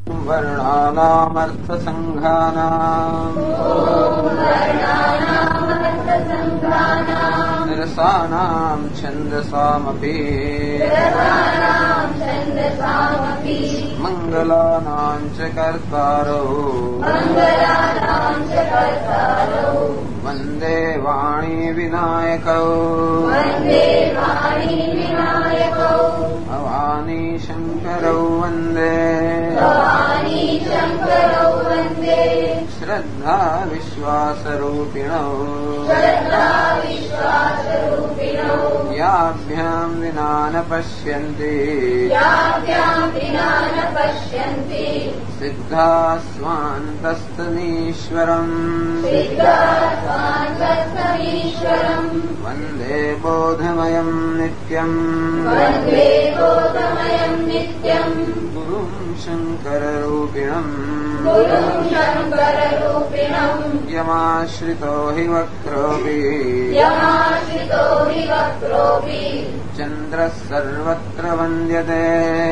वर्णानामर्थसङ्घानाम् रसानाम् छन्दसामपि मङ्गलानाम् च कर्तारौ वन्दे वाणी विनायकौ भवानी शङ्करौ वन्दे श्रद्धा विश्वासरूपिणौ याभ्याम् विना न पश्यन्ति सिद्धा स्वान्तस्तमीश्वरम् वन्दे बोधमयम् नित्यम् गुरुम् शङ्कररूपिणम् यमाश्रितो हि वक्रोऽपि चन्द्रः सर्वत्र वन्द्यते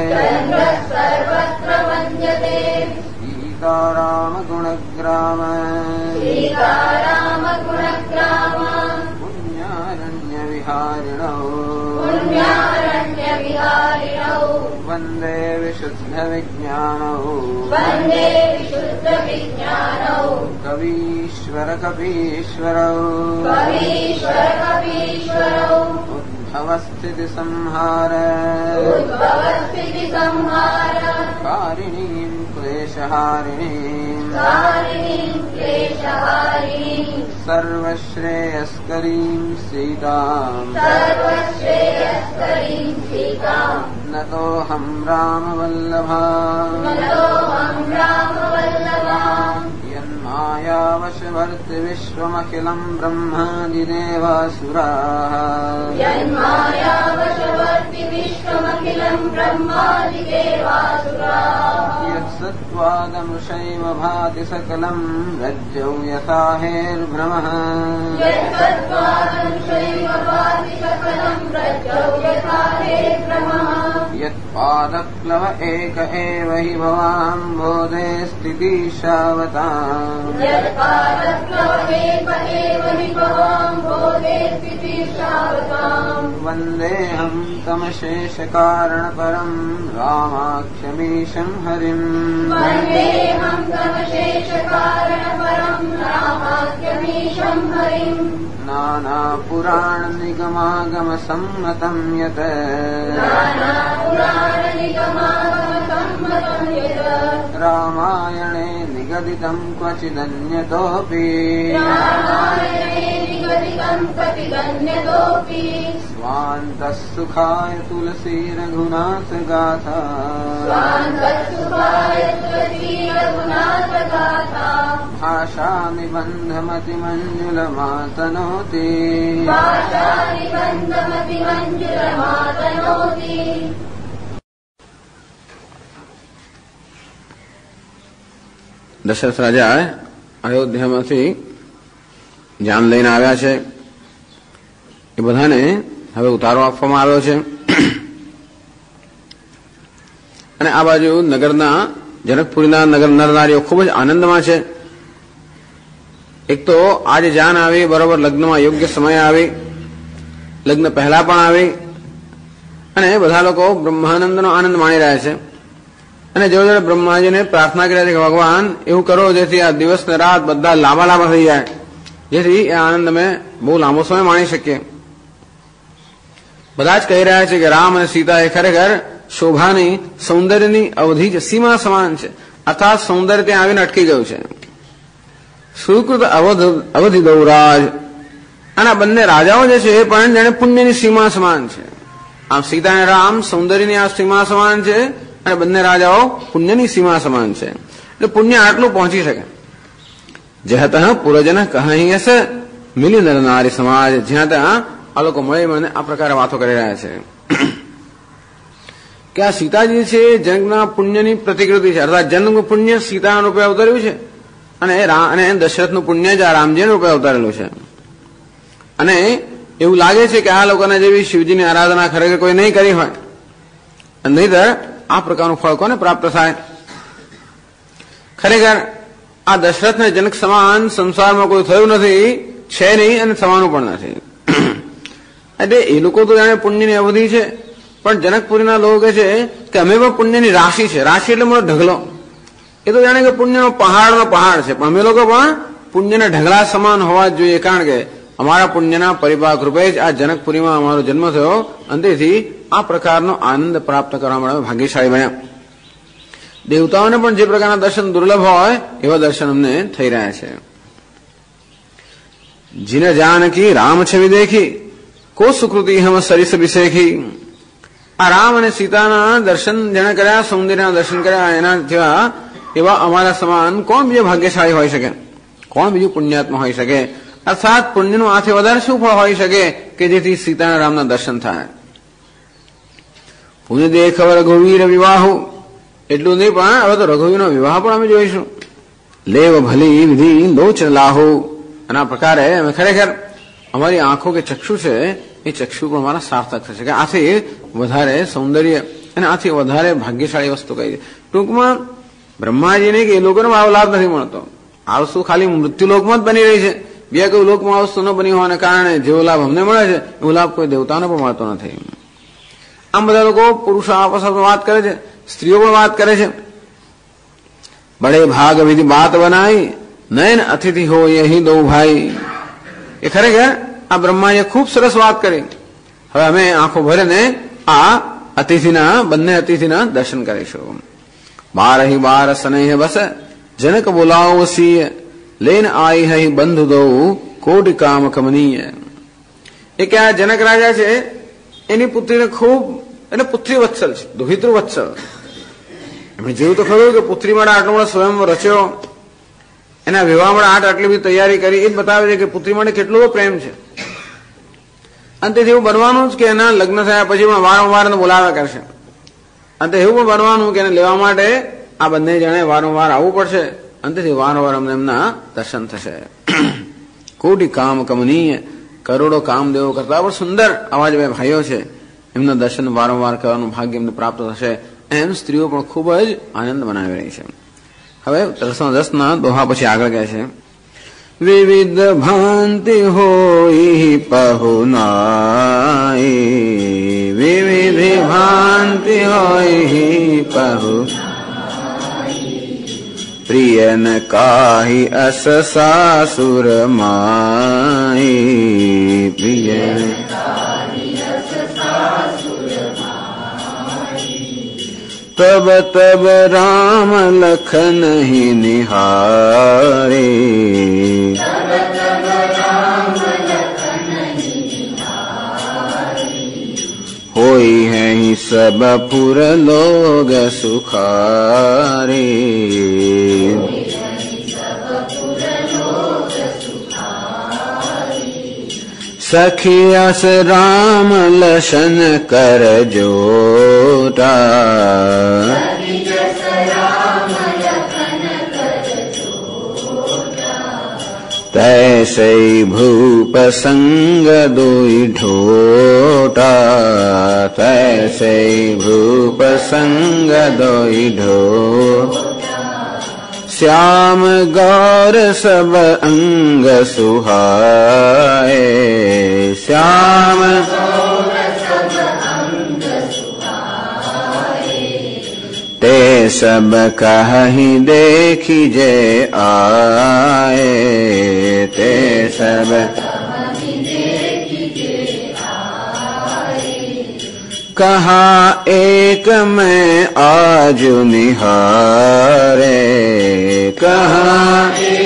सीतारामगुणग्राम पुण्यारण्यविहारिणौ वन्दे विशुद्धविज्ञानौ कवीश्वरकपीश्वरौ उद्भवस्थितिसंहार कारिणीम् क्लेशहारिणीम् सर्वश्रेयस्करीम् सीताम् नतोऽहम् रामवल्लभा यन्मायावशवर्ति विश्वमखिलम् ब्रह्मादिदेवासुराः यत्सत्त्वादमृषैव भाति सकलम् रज्जौ यथा हेर्भ्रमः यत्पादप्लव एक एव हि भवाम्भोधे स्थितिशावताम् वन्देऽहम् तमशेषकारणपरम् रामाख्यमीशम् हरिम् नानापुराणनिगमागमसम्मतम् यत् रामायणे निगदितम् क्वचिदन्यतोऽपि स्वान्तः सुखाय तुलसी रघुनाथ गाथा भाषानिबन्धमतिमञ्जुलमातनोति દશરથ રાજા અયોધ્યામાંથી જાન લઈને આવ્યા છે. એ બધાને હવે ઉતારો આપવામાં આવ્યો છે. અને આ બાજુ નગરના જનકપુરીના નગર નરનારીઓ ખૂબ જ આનંદમાં છે. એક તો આજે જાન આવી બરોબર લગ્નમાં યોગ્ય સમય આવી, લગ્ન પહેલા પણ આવી અને બધા લોકો બ્રહ્માનંદનો આનંદ માણી રહ્યા છે. અને જોડે જોડે બ્રહ્માજીને પ્રાર્થના કરી છે કે ભગવાન એવું કરો જેથી આ દિવસ ને રાત બધા લાંબા લાંબા થઈ જાય, જેથી એ આનંદ અમે બહુ લાંબો સમય માણી શકીએ. બધા જ કહી રહ્યા છે કે રામ અને સીતા એ ખરેખર શોભાની સૌંદર્યની અવધિ જ સીમા સમાન છે, અર્થાત સૌંદર્ય ત્યાં આવીને અટકી ગયું છે. સુકૃત અવધિ દૌરાજ, અને બંને રાજાઓ જે છે એ પણ જાણે પુણ્યની સીમા સમાન છે. આમ સીતા અને રામ સૌંદર્યની આ સીમા સમાન છે અને બંને રાજાઓ પુણ્યની સીમા સમાન છે. એટલે પુણ્ય આટલું પહોંચી શકે. જહત પુરજન કહી હશે મિલી નર નારી સમાજ, જ્યાં ત્યાં આ લોકો મળે મને આ પ્રકારે વાતો કરી રહ્યા છે કે આ સીતાજી છે જનકના પુણ્યની પ્રતિકૃતિ છે, અર્થાત જનકનું પુણ્ય સીતાના રૂપે અવતર્યું છે અને દશરથનું પુણ્ય જ આ રામજીના રૂપે અવતરેલું છે. અને એવું લાગે છે કે આ લોકોને જેવી શિવજીની આરાધના ખરેખર કોઈ નહીં કરી હોય, નહીંતર આ પ્રકારનું ફળ કોને પ્રાપ્ત થાય. ખરેખર આ દશરથને જનક સમાન સંસારમાં કોઈ થયું નથી, છે નહીં અને થવાનું પણ નથી. એટલે એ લોકો તો જાણે પુણ્યની અવધિ છે, પણ જનકપુરીના લોકો કહે છે કે અમે પણ પુણ્યની રાશિ છે. રાશિ એટલે મોટો ઢગલો. એ તો જાણે કે પુણ્યનો પહાડનો પહાડ છે, પણ અમે લોકો પણ પુણ્યના ઢગલા સમાન હોવા જ જોઈએ, કારણ કે અમારા પુણ્યના પરિપાક રૂપે જ આ જનકપુરીમાં અમારો જન્મ થયો, અને તેથી આ પ્રકારનો આનંદ પ્રાપ્ત કરવા માટે ભાગ્યશાળી બન્યા. દેવતાઓને પણ જે પ્રકારના દર્શન દુર્લભ હોય એવા દર્શન અમને થઈ રહ્યા છે. જીન જાનકી રામ છવિ દેખી કો સુકૃતિ હમ સરિસ વિશેખી. આ રામ અને સીતાના દર્શન જેણે કર્યા, સૌંદર્યના દર્શન કર્યા, એના જેવા એવા અમારા સમાન કોણ બીજો ભાગ્યશાળી હોઈ શકે, કોણ બીજું પુણ્યાત્મા હોઈ શકે? અર્થાત પુણ્યનું આથી વધારે શું ફળ હોઈ શકે કે જેથી સીતાના રામના દર્શન થાય. પુણ્ય દેખવ રઘુવીર વિવાહો, એટલું નહીં પણ હવે તો રઘુવીરનો વિવાહ પણ અમે જોઈશું. લેવ ભલી વિધિ લોચ લાહો. અને આ પ્રકારે અમે ખરેખર અમારી આંખો કે ચક્ષુ છે એ ચક્ષુ પણ અમારા સાર્થક થશે, કે આથી વધારે સૌંદર્ય અને આથી વધારે ભાગ્યશાળી વસ્તુ કઈ છે. ટૂંકમાં બ્રહ્માજીને કે એ લોકોને આવો લાભ નથી મળતો. આ વસ્તુ ખાલી મૃત્યુલોકમાં જ બની રહી છે. બીજા કોઈ લોકમાં આ વસ્તુ ન બની હોવાને કારણે જેવો લાભ અમને મળે છે એવો લાભ કોઈ દેવતાને પણ મળતો નથી. આમ બધા લોકો પુરુષો આપસ વાત કરે છે, સ્ત્રીઓ પણ વાત કરે છે. બડે ભાગ વિધિ બાત બનાઈ નયન અતિથિ હો યહી દો ભાઈ. એ ખરેખર આ બ્રહ્માએ ખૂબ સરસ વાત કરી. હવે અમે આંખો ભરીને આ અતિથિના બંને અતિથિના દર્શન કરીશું. બાર હી બાર સનેહ બસ જનક બોલાવો સિંહ લેન આઈ હઈ બંધુ દો કોટી કામ કમનીય. એ કે આ જનક રાજા છે એની પુત્રીને ખૂબ, એટલે પુત્રી વત્સલ છે, દુહિતૃ વત્સલ. એમણે જેવું તો ખરું કે પુત્રી માટે આટલો બધો સ્વયંવર રચ્યો, એના વિવાહ માટે આટલી બધી તૈયારી કરી, એ જ બતાવે છે કે પુત્રી માટે કેટલો પ્રેમ છે. અને તેથી એવું બનવાનું જ કે એના લગ્ન થયા પછી પણ વારંવાર બોલાવ્યા કરશે. અને એવું પણ બનવાનું કે એને લેવા માટે આ બંને જણે વારંવાર આવવું પડશે. અને તેથી વારંવાર અમને એમના દર્શન થશે. કોટી કામ કમનીય, કરોડો કામદેવો કરતા પણ સુંદર આવા જે બે ભાઈઓ છે એમના દર્શન વારંવાર કરવાનું ભાગ્ય એમને પ્રાપ્ત થશે. એમ સ્ત્રીઓ પણ ખૂબ જ આનંદ મનાવી રહી છે. હવે 310 દોહા પછી આગળ કહે છે, વિવિધ ભાંતિ હોય પહુનાઈ, વિવિધ ભાંતિ હોય પહુ પ્રિયન કાહી અસ સાસુર માઈ, પ્રિયન તબ તબ રામ લખન હી નિહારે, હોઈ હૈ સબ પુર લોગ સુખારે. સખિયસ રામ લશન કર જોટા, તૈસે ભૂપ સંગ દોઈ ઢોટા, તૈસે ભૂપ સંગ દોઈ ઢોટા. શ્યામ ગૌર સબ અંગ સુહાય, શ્યામ તે સબ કહી દેખી જે આય, તે સબ કહા એક મેં આજ નિહારે, કહા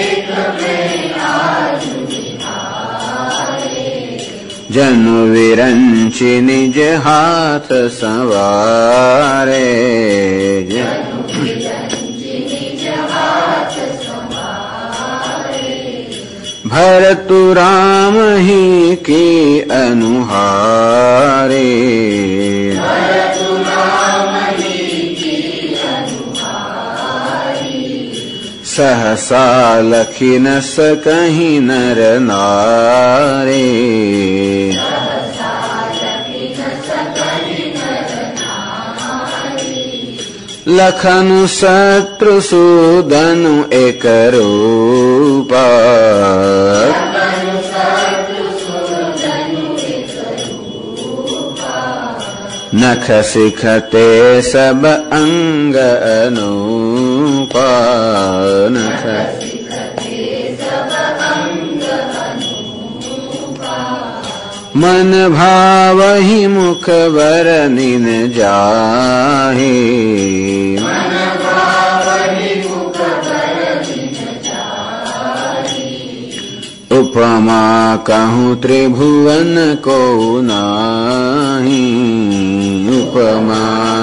જન વિરંચી નિજ હાથ સંવારે, ભરતુ રામ હી કી અનુહારે, સહસા લખી ન सकहीं નર નારે, લખનુ શત્રુ સૂદનુ એક રૂપા નખ શિખ તે સબ અંગ અનુપા નખ મન ભાવહી મુખ વરનિન જાહી ઉપમા કહું ત્રિભુવન કો નાહી ઉપમા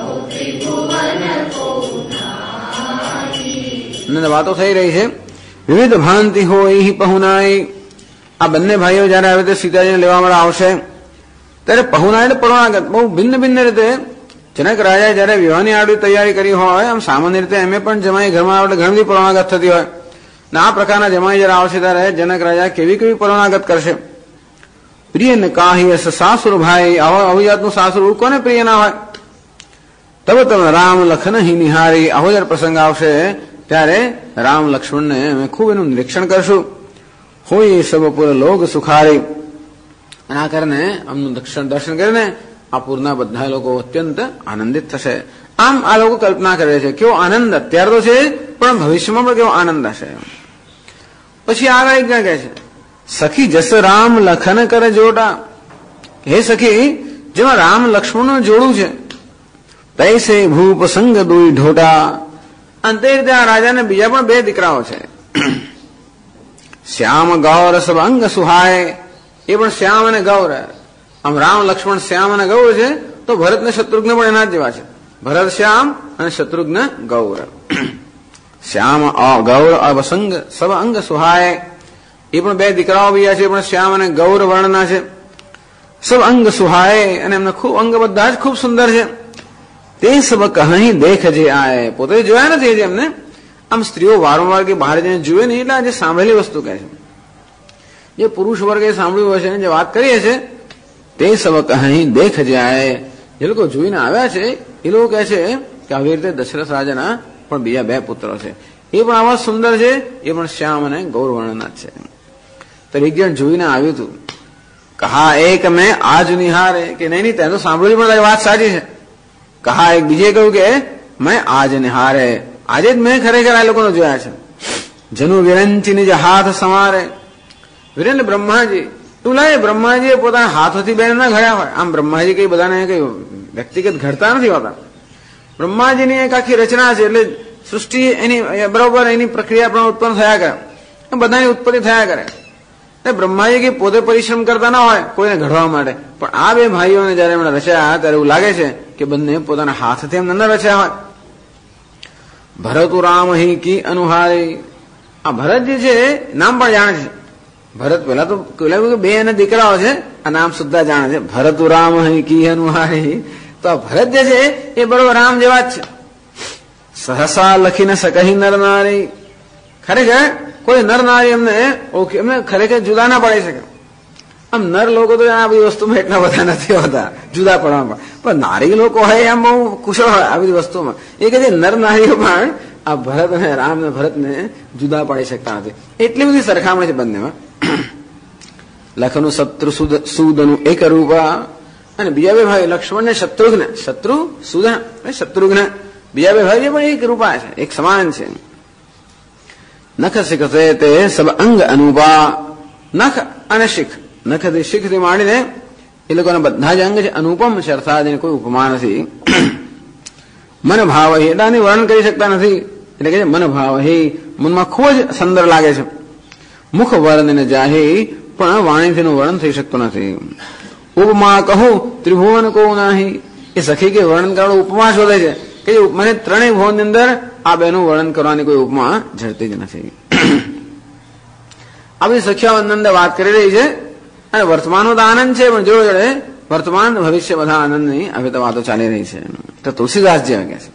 વાતો થઈ રહી છે. વિવિધ ભાંતિ હોય પહુનાઈ. આ બંને ભાઈઓ જયારે આવે તે સીતાજીને લેવા માટે આવશે ત્યારે પહુના એટલે પરોણાગત બહુ ભિન્ન ભિન્ન રીતે જનક રાજાએ જયારે વિવાહની આડવી તૈયારી કરી હોય આમ સામાન્ય રીતે એમ પણ જમાઈ ઘરમાં આવે ઘણી બધી પરોણાગત થતી હોય ને આ પ્રકારના જમાઈ જયારે આવશે ત્યારે જનક રાજા કેવી કેવી પરોણાગત કરશે. પ્રિય ને કાહી સાસુર ભાઈ આવું જાતનું સાસુર કોને પ્રિય ના હોય. તબ તમે રામ લખન હિ નિહારી આવો જયારે પ્રસંગ આવશે ત્યારે રામ લક્ષ્મણને અમે ખૂબ એનું નિરીક્ષણ કરશું. હોય સબ પુર લોક સુખારી. અને આ કારણે આમનું દર્શન કરીને આ પૂરના બધા લોકો અત્યંત આનંદિત થશે. આમ આ લોકો કલ્પના કરે છે કેવો આનંદ અત્યારે તો છે પણ ભવિષ્યમાં પણ કેવો આનંદ હશે. પછી આગળ એક કહે છે સખી જસ રામ લખન કરે જોડા. હે સખી જેમાં રામ લક્ષ્મણનું જોડું છે તૈસે ભૂપ સંગ દુઈ ઢોટા. અને તે રીતે આ રાજાને બીજા પણ બે દીકરાઓ છે. શ્યામ ગૌર સબ અંગ સુહાય. એ પણ શ્યામ અને ગૌર. આમ રામ લક્ષ્મણ શ્યામ અને ગૌર છે તો ભરત ને શત્રુઘ્ન પણ એના જ જેવા છે. ભરત શ્યામ અને શત્રુઘ્ન ગૌર. શ્યામ ગૌર અવસંગ સબ અંગ સુહાય. એ પણ બે દીકરાઓ બીજા છે પણ શ્યામ અને ગૌર વર્ણના છે. સબ અંગ સુહાય અને એમના ખૂબ અંગ બધા જ ખૂબ સુંદર છે. તે સબ કહી દેખ જે આય. પોતે જોયા નથી જે એમને આમ સ્ત્રીઓ વારંવાર કે બહાર જઈને જુએ નહીં એટલે આજે સાંભળેલી વસ્તુ કહે છે. જે પુરુષ વર્ગે સાંભળ્યું હશે જે વાત કરીએ છે તે સબ કહી દેખ જે આય. જે લોકો જોઈને આવ્યા છે એ લોકો કહે છે કે આવી રીતે દશરથ રાજાના પણ બીજા બે પુત્રો છે એ પણ આવા સુંદર છે એ પણ શ્યામ અને ગૌરવર્ણના છે. તો એક જણ જોઈને આવ્યું હતું કહા એક મેં આજ નિહારે કે નહીં તે તો સાંભળ્યું પણ તારી વાત સાચી છે. કહા એક બીજે કહ્યું કે મેં આજ નિહારે આજે જ મેં ખરેખર આ લોકોને જોયા છે. જનુ વિરંચી નિજ હાથ સમારે. વિરેન્દ્ર બ્રહ્માજી તુલાએ બ્રહ્માજીએ પોતાના હાથોથી બેન ના ઘડ્યા હોય. આમ બ્રહ્માજી કઈ બધાને કઈ વ્યક્તિગત ઘડતા નથી હોતા. બ્રહ્માજીની એક આખી રચના છે એટલે સૃષ્ટિ એની બરોબર એની પ્રક્રિયા પણ ઉત્પન્ન થયા કરે બધાની ઉત્પત્તિ થયા કરે. બ્રહ્માજી કઈ પોતે પરિશ્રમ કરતા ના હોય કોઈને ઘડવા માટે પણ આ બે ભાઈઓને જયારે એમણે રચ્યા ત્યારે એવું લાગે છે કે બંને પોતાના હાથથી એમને ન રચ્યા હોય. ભરતુ રામ હિ કી અનુહારી. આ ભરત જે છે નામ પણ જાણે છે. ભરત પેલા તો બે એના દીકરાઓ છે આ નામ સુદ્ધા જાણે છે. ભરતુ રામ હિ કી અનુહારી. તો આ ભરત જે છે એ બરોબર રામ જેવા જ છે. સહસા લખીને સકહી નર નારી. ખરેખર કોઈ નર નારી એમને ખરેખર જુદા ના પડી શકે. આમ નર લોકો તો આ બધી વસ્તુમાં એટલા બધા નથી હોતા જુદા પડવામાં પણ નારી લોકો હોય આમ બહુ કુશળ હોય આ બધી વસ્તુમાં. એ કે નર નારીઓ પણ આ ભરત અને રામ ને ભરતને જુદા પાડી શકતા નથી. એટલી બધી સરખામણી છે બંનેમાં. લખનું શત્રુ સૂદનું એક રૂપા. અને બીજા બે ભાઈ લક્ષ્મણ ને શત્રુઘ્ન શત્રુઘ્ન બીજા બે ભાઈ પણ એક રૂપા છે એક સમાન છે. નખ શિખ તે સબ અંગ અનુપા. નખ અને શિખ નખથી શીખથી માંડીને એ લોકોના બધા જ અંગ છે અનુપમ છે અર્થાત એને કોઈ ઉપમા નથી. મન ભાવ એટલે આની વર્ણન કરી શકતા નથી એટલે કે મન ભાવ મનમાં ખૂબ જ સુંદર લાગે છે. મુખ વર્ણન જાહી પણ વાણીથી વર્ણન થઈ શકતું નથી. ઉપમા કહું ત્રિભુવન કો નાહી. એ સખી કે વર્ણન કરવાનું ઉપમા શોધે છે કે મને ત્રણેય ભુવન ની અંદર આ બેનું વર્ણન કરવાની કોઈ ઉપમા જડતી જ નથી. આ બધી સખ્યા આનંદ વાત કરી રહી છે અને વર્તમાનનો તો આનંદ છે પણ જોડે જોડે વર્તમાન ભવિષ્ય બધા આનંદની હવે તો વાતો ચાલી રહી છે. તો તુલસીદાસજી કહે છે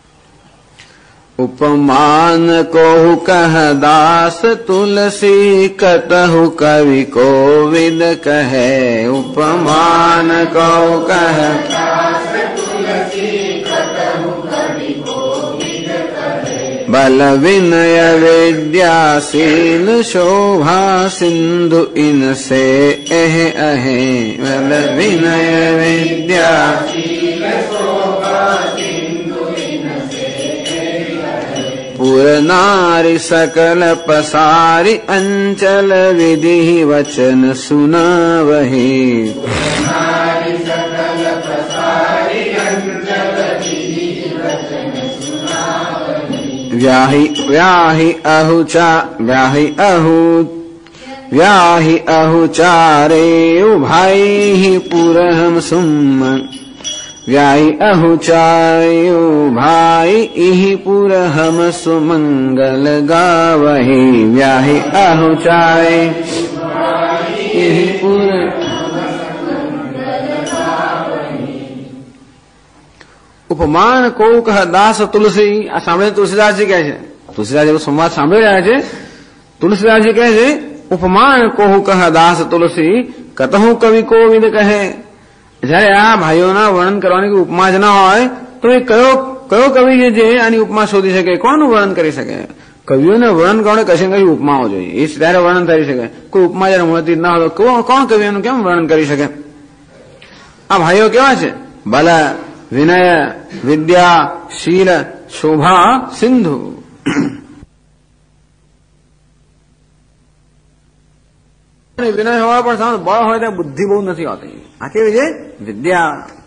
ઉપમાન કોહુ કહ દાસ તુલસી કતહુ કવિ કોવિદ કહે. ઉપમાન કોહુ કહ દાસ તુલસી કતહુ કવિ बल विनय विद्यासील शोभा सिंधु इनसे एह अहे बल विनय विद्यासील शोभा सिंधु इनसे पुर नारी सकल पसारी अंचल विधि वचन सुनावहि व्याहि अहुचारे भाई पुरहम सुमन व्याहि अहुचारे भाई इहि पुरहम सुमंगल गावहि व्याहि अहुचारे इहि पुर ઉપમાન કો કહ દાસ તુલસી આ સાંભળે તુલસીદાસજી કહે છે તુલસીદાસ એવો સંવાદ સાંભળી રહ્યા છે તુલસીદાસજી કહે છે ઉપમાન કોહુ કહ દાસ તુલસી કતહુ કવિ કોવિદ કહે જયારે આ ભાઈઓના વર્ણન કરવાની ઉપમા જ ના હોય તો એ કયો કવિ છે જે આની ઉપમા શોધી શકે કોનું વર્ણન કરી શકે કવિઓને વર્ણન કરવાને કશી કશી ઉપમાઓ જોઈએ એ ત્યારે વર્ણન કરી શકે કોઈ ઉપમા જયારે મળતી ના હોય તો કોણ કવિઓનું કેમ વર્ણન કરી શકે આ ભાઈઓ કેવા છે બલ વિનય વિદ્યા શીલ શોભા સિંધુ વિનય હોવા પણ સામે બળ હોય ત્યાં બુદ્ધિ બહુ નથી હોતી આ કેવી છે વિદ્યા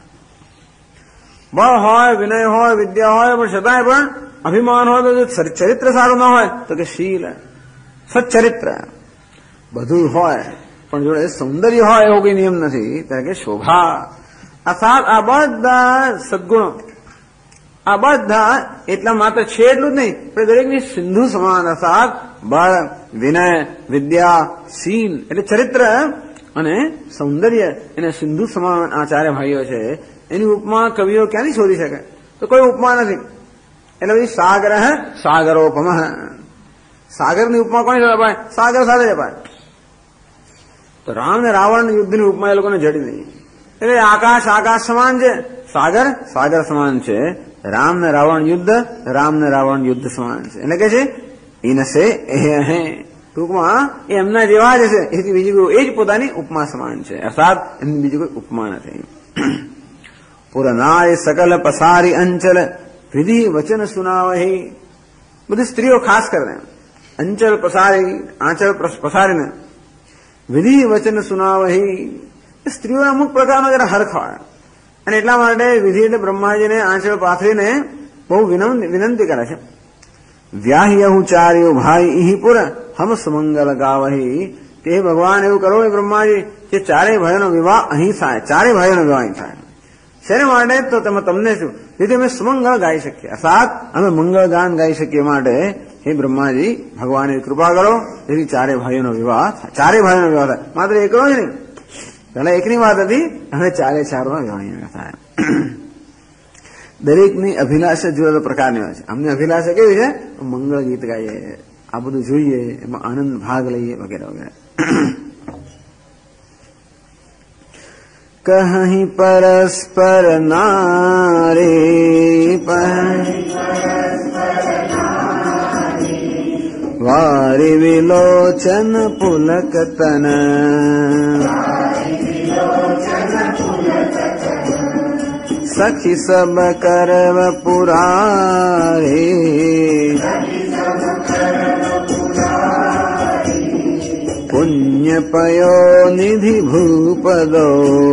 બળ હોય વિનય હોય વિદ્યા હોય પણ છતાંય પણ અભિમાન હોય તો ચરિત્ર સારું ના હોય તો કે શીલ સચ્ચરિત્ર બધું હોય પણ જોડે સૌંદર્ય હોય એવો કોઈ નિયમ નથી ત્યારે કે શોભા અર્થાત આ બધા સદગુણો આ બધા એટલા માત્ર છે એટલું જ નહીં પણ દરેકની સિંધુ સમાન અર્થાત બળ વિનય વિદ્યા શીલ એટલે ચરિત્ર અને સૌંદર્ય એને સિંધુ સમાન આ ચારે ભાઈઓ છે એની ઉપમા કવિઓ ક્યાંથી શોધી શકે તો કોઈ ઉપમા નથી એટલે બધી સાગર સાગરોપમ સાગરની ઉપમા કોની સાથે અપાય સાગર સાથે જ અપાય તો રામ ને રાવણ યુદ્ધની ઉપમા એ લોકોને જડી નહીં એટલે આકાશ આકાશ સમાન છે સાગર સાગર સમાન છે રામ ને રાવણ યુદ્ધ સમાન છે એટલે કે છે ઇનસે હે ટૂંકમાં એ એમના જેવા જ છે એથી બીજી કોઈ એ જ પોતાની ઉપમા સમાન છે અર્થાત એમની બીજી કોઈ ઉપમા નથી પુરનાય સકલ પસારી અંચલ વિધિ વચન સુનાવહી બધી સ્ત્રીઓ ખાસ કરીને અંચલ પસારી આંચલ પસારીને વિધિ વચન સુનાવહી સ્ત્રીઓના અમુક પ્રકારનો જરા હરખ હોય અને એટલા માટે વિધિ એટલે બ્રહ્માજીને આંચળ પાથરીને બહુ વિનંતી કરે છે વ્યાહી અહુચાર્યો ભાઈ ઇહી પુર હમ સુમંગલ ગાવહી તે ભગવાન એવું કરો એ બ્રહ્માજી કે ચારેય ભાઈઓનો વિવાહ અહીં થાય ચારેય ભાઈઓનો વિવાહ અહીં થાય શેના માટે તો તમને શું જેથી અમે સુમંગળ ગાઈ શકીએ અર્થાત અમે મંગળ ગાન ગાઈ શકીએ માટે હે બ્રહ્માજી ભગવાનની કૃપા કરો જેથી ચારેય ભાઈઓનો વિવાહ થાય ચારેય ભાઈઓનો વિવાહ થાય માત્ર એકલો જ નહીં પેલા એકની વાત હતી હવે ચારે ચારમાં વિવાહ થાય દરેકની અભિલાષા જુદા પ્રકારની હોય છે અમને અભિલાષા કેવી છે મંગળ ગીત ગાઈએ આ બધું જોઈએ એમાં આનંદ ભાગ લઈએ વગેરે વગેરે કહી પરસ્પર નારે વારી વિલોચન પુલક તન સખી સબ કરવ પુરારે પુણ્ય પયો નિધિ ભૂપદો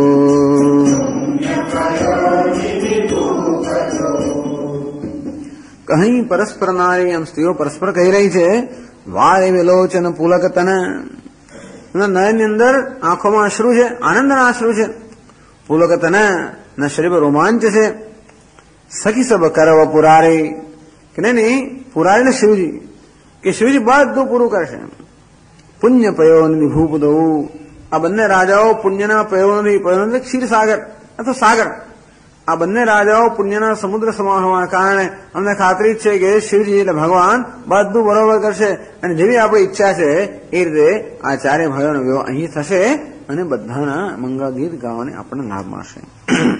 કહી પરસ્પર નારી એમ સ્ત્રીઓ પરસ્પર કહી રહી છે વારે વિલોચન પુલક તન નયનની અંદર આંખોમાં અશ્રુ છે આનંદના અશ્રુ છે પુલક તન ના શરીર રોમાંચ છે સખી સબ કરવ પુરારે કે નહીં પુરારે શિવજી કે શિવજી બધું પૂરું કરશે પુણ્ય પયોનિધિ ભૂપદો આ બંને રાજાઓ પુણ્યના પયોનિધિ પયોનિધિ ક્ષીરસાગર અથવા સાગર આ બંને રાજાઓ પુણ્યના સમુદ્ર સમાન હોવાના કારણે અમને ખાતરી છે કે શિવજી એટલે ભગવાન બધું બરોબર કરશે અને જેવી આપણી ઈચ્છા છે એ રીતે આ ચારે ભાઈઓનો વિવાહ અહીં થશે અને બધાના મંગળ ગીત ગાવાને આપણને લાભ મળશે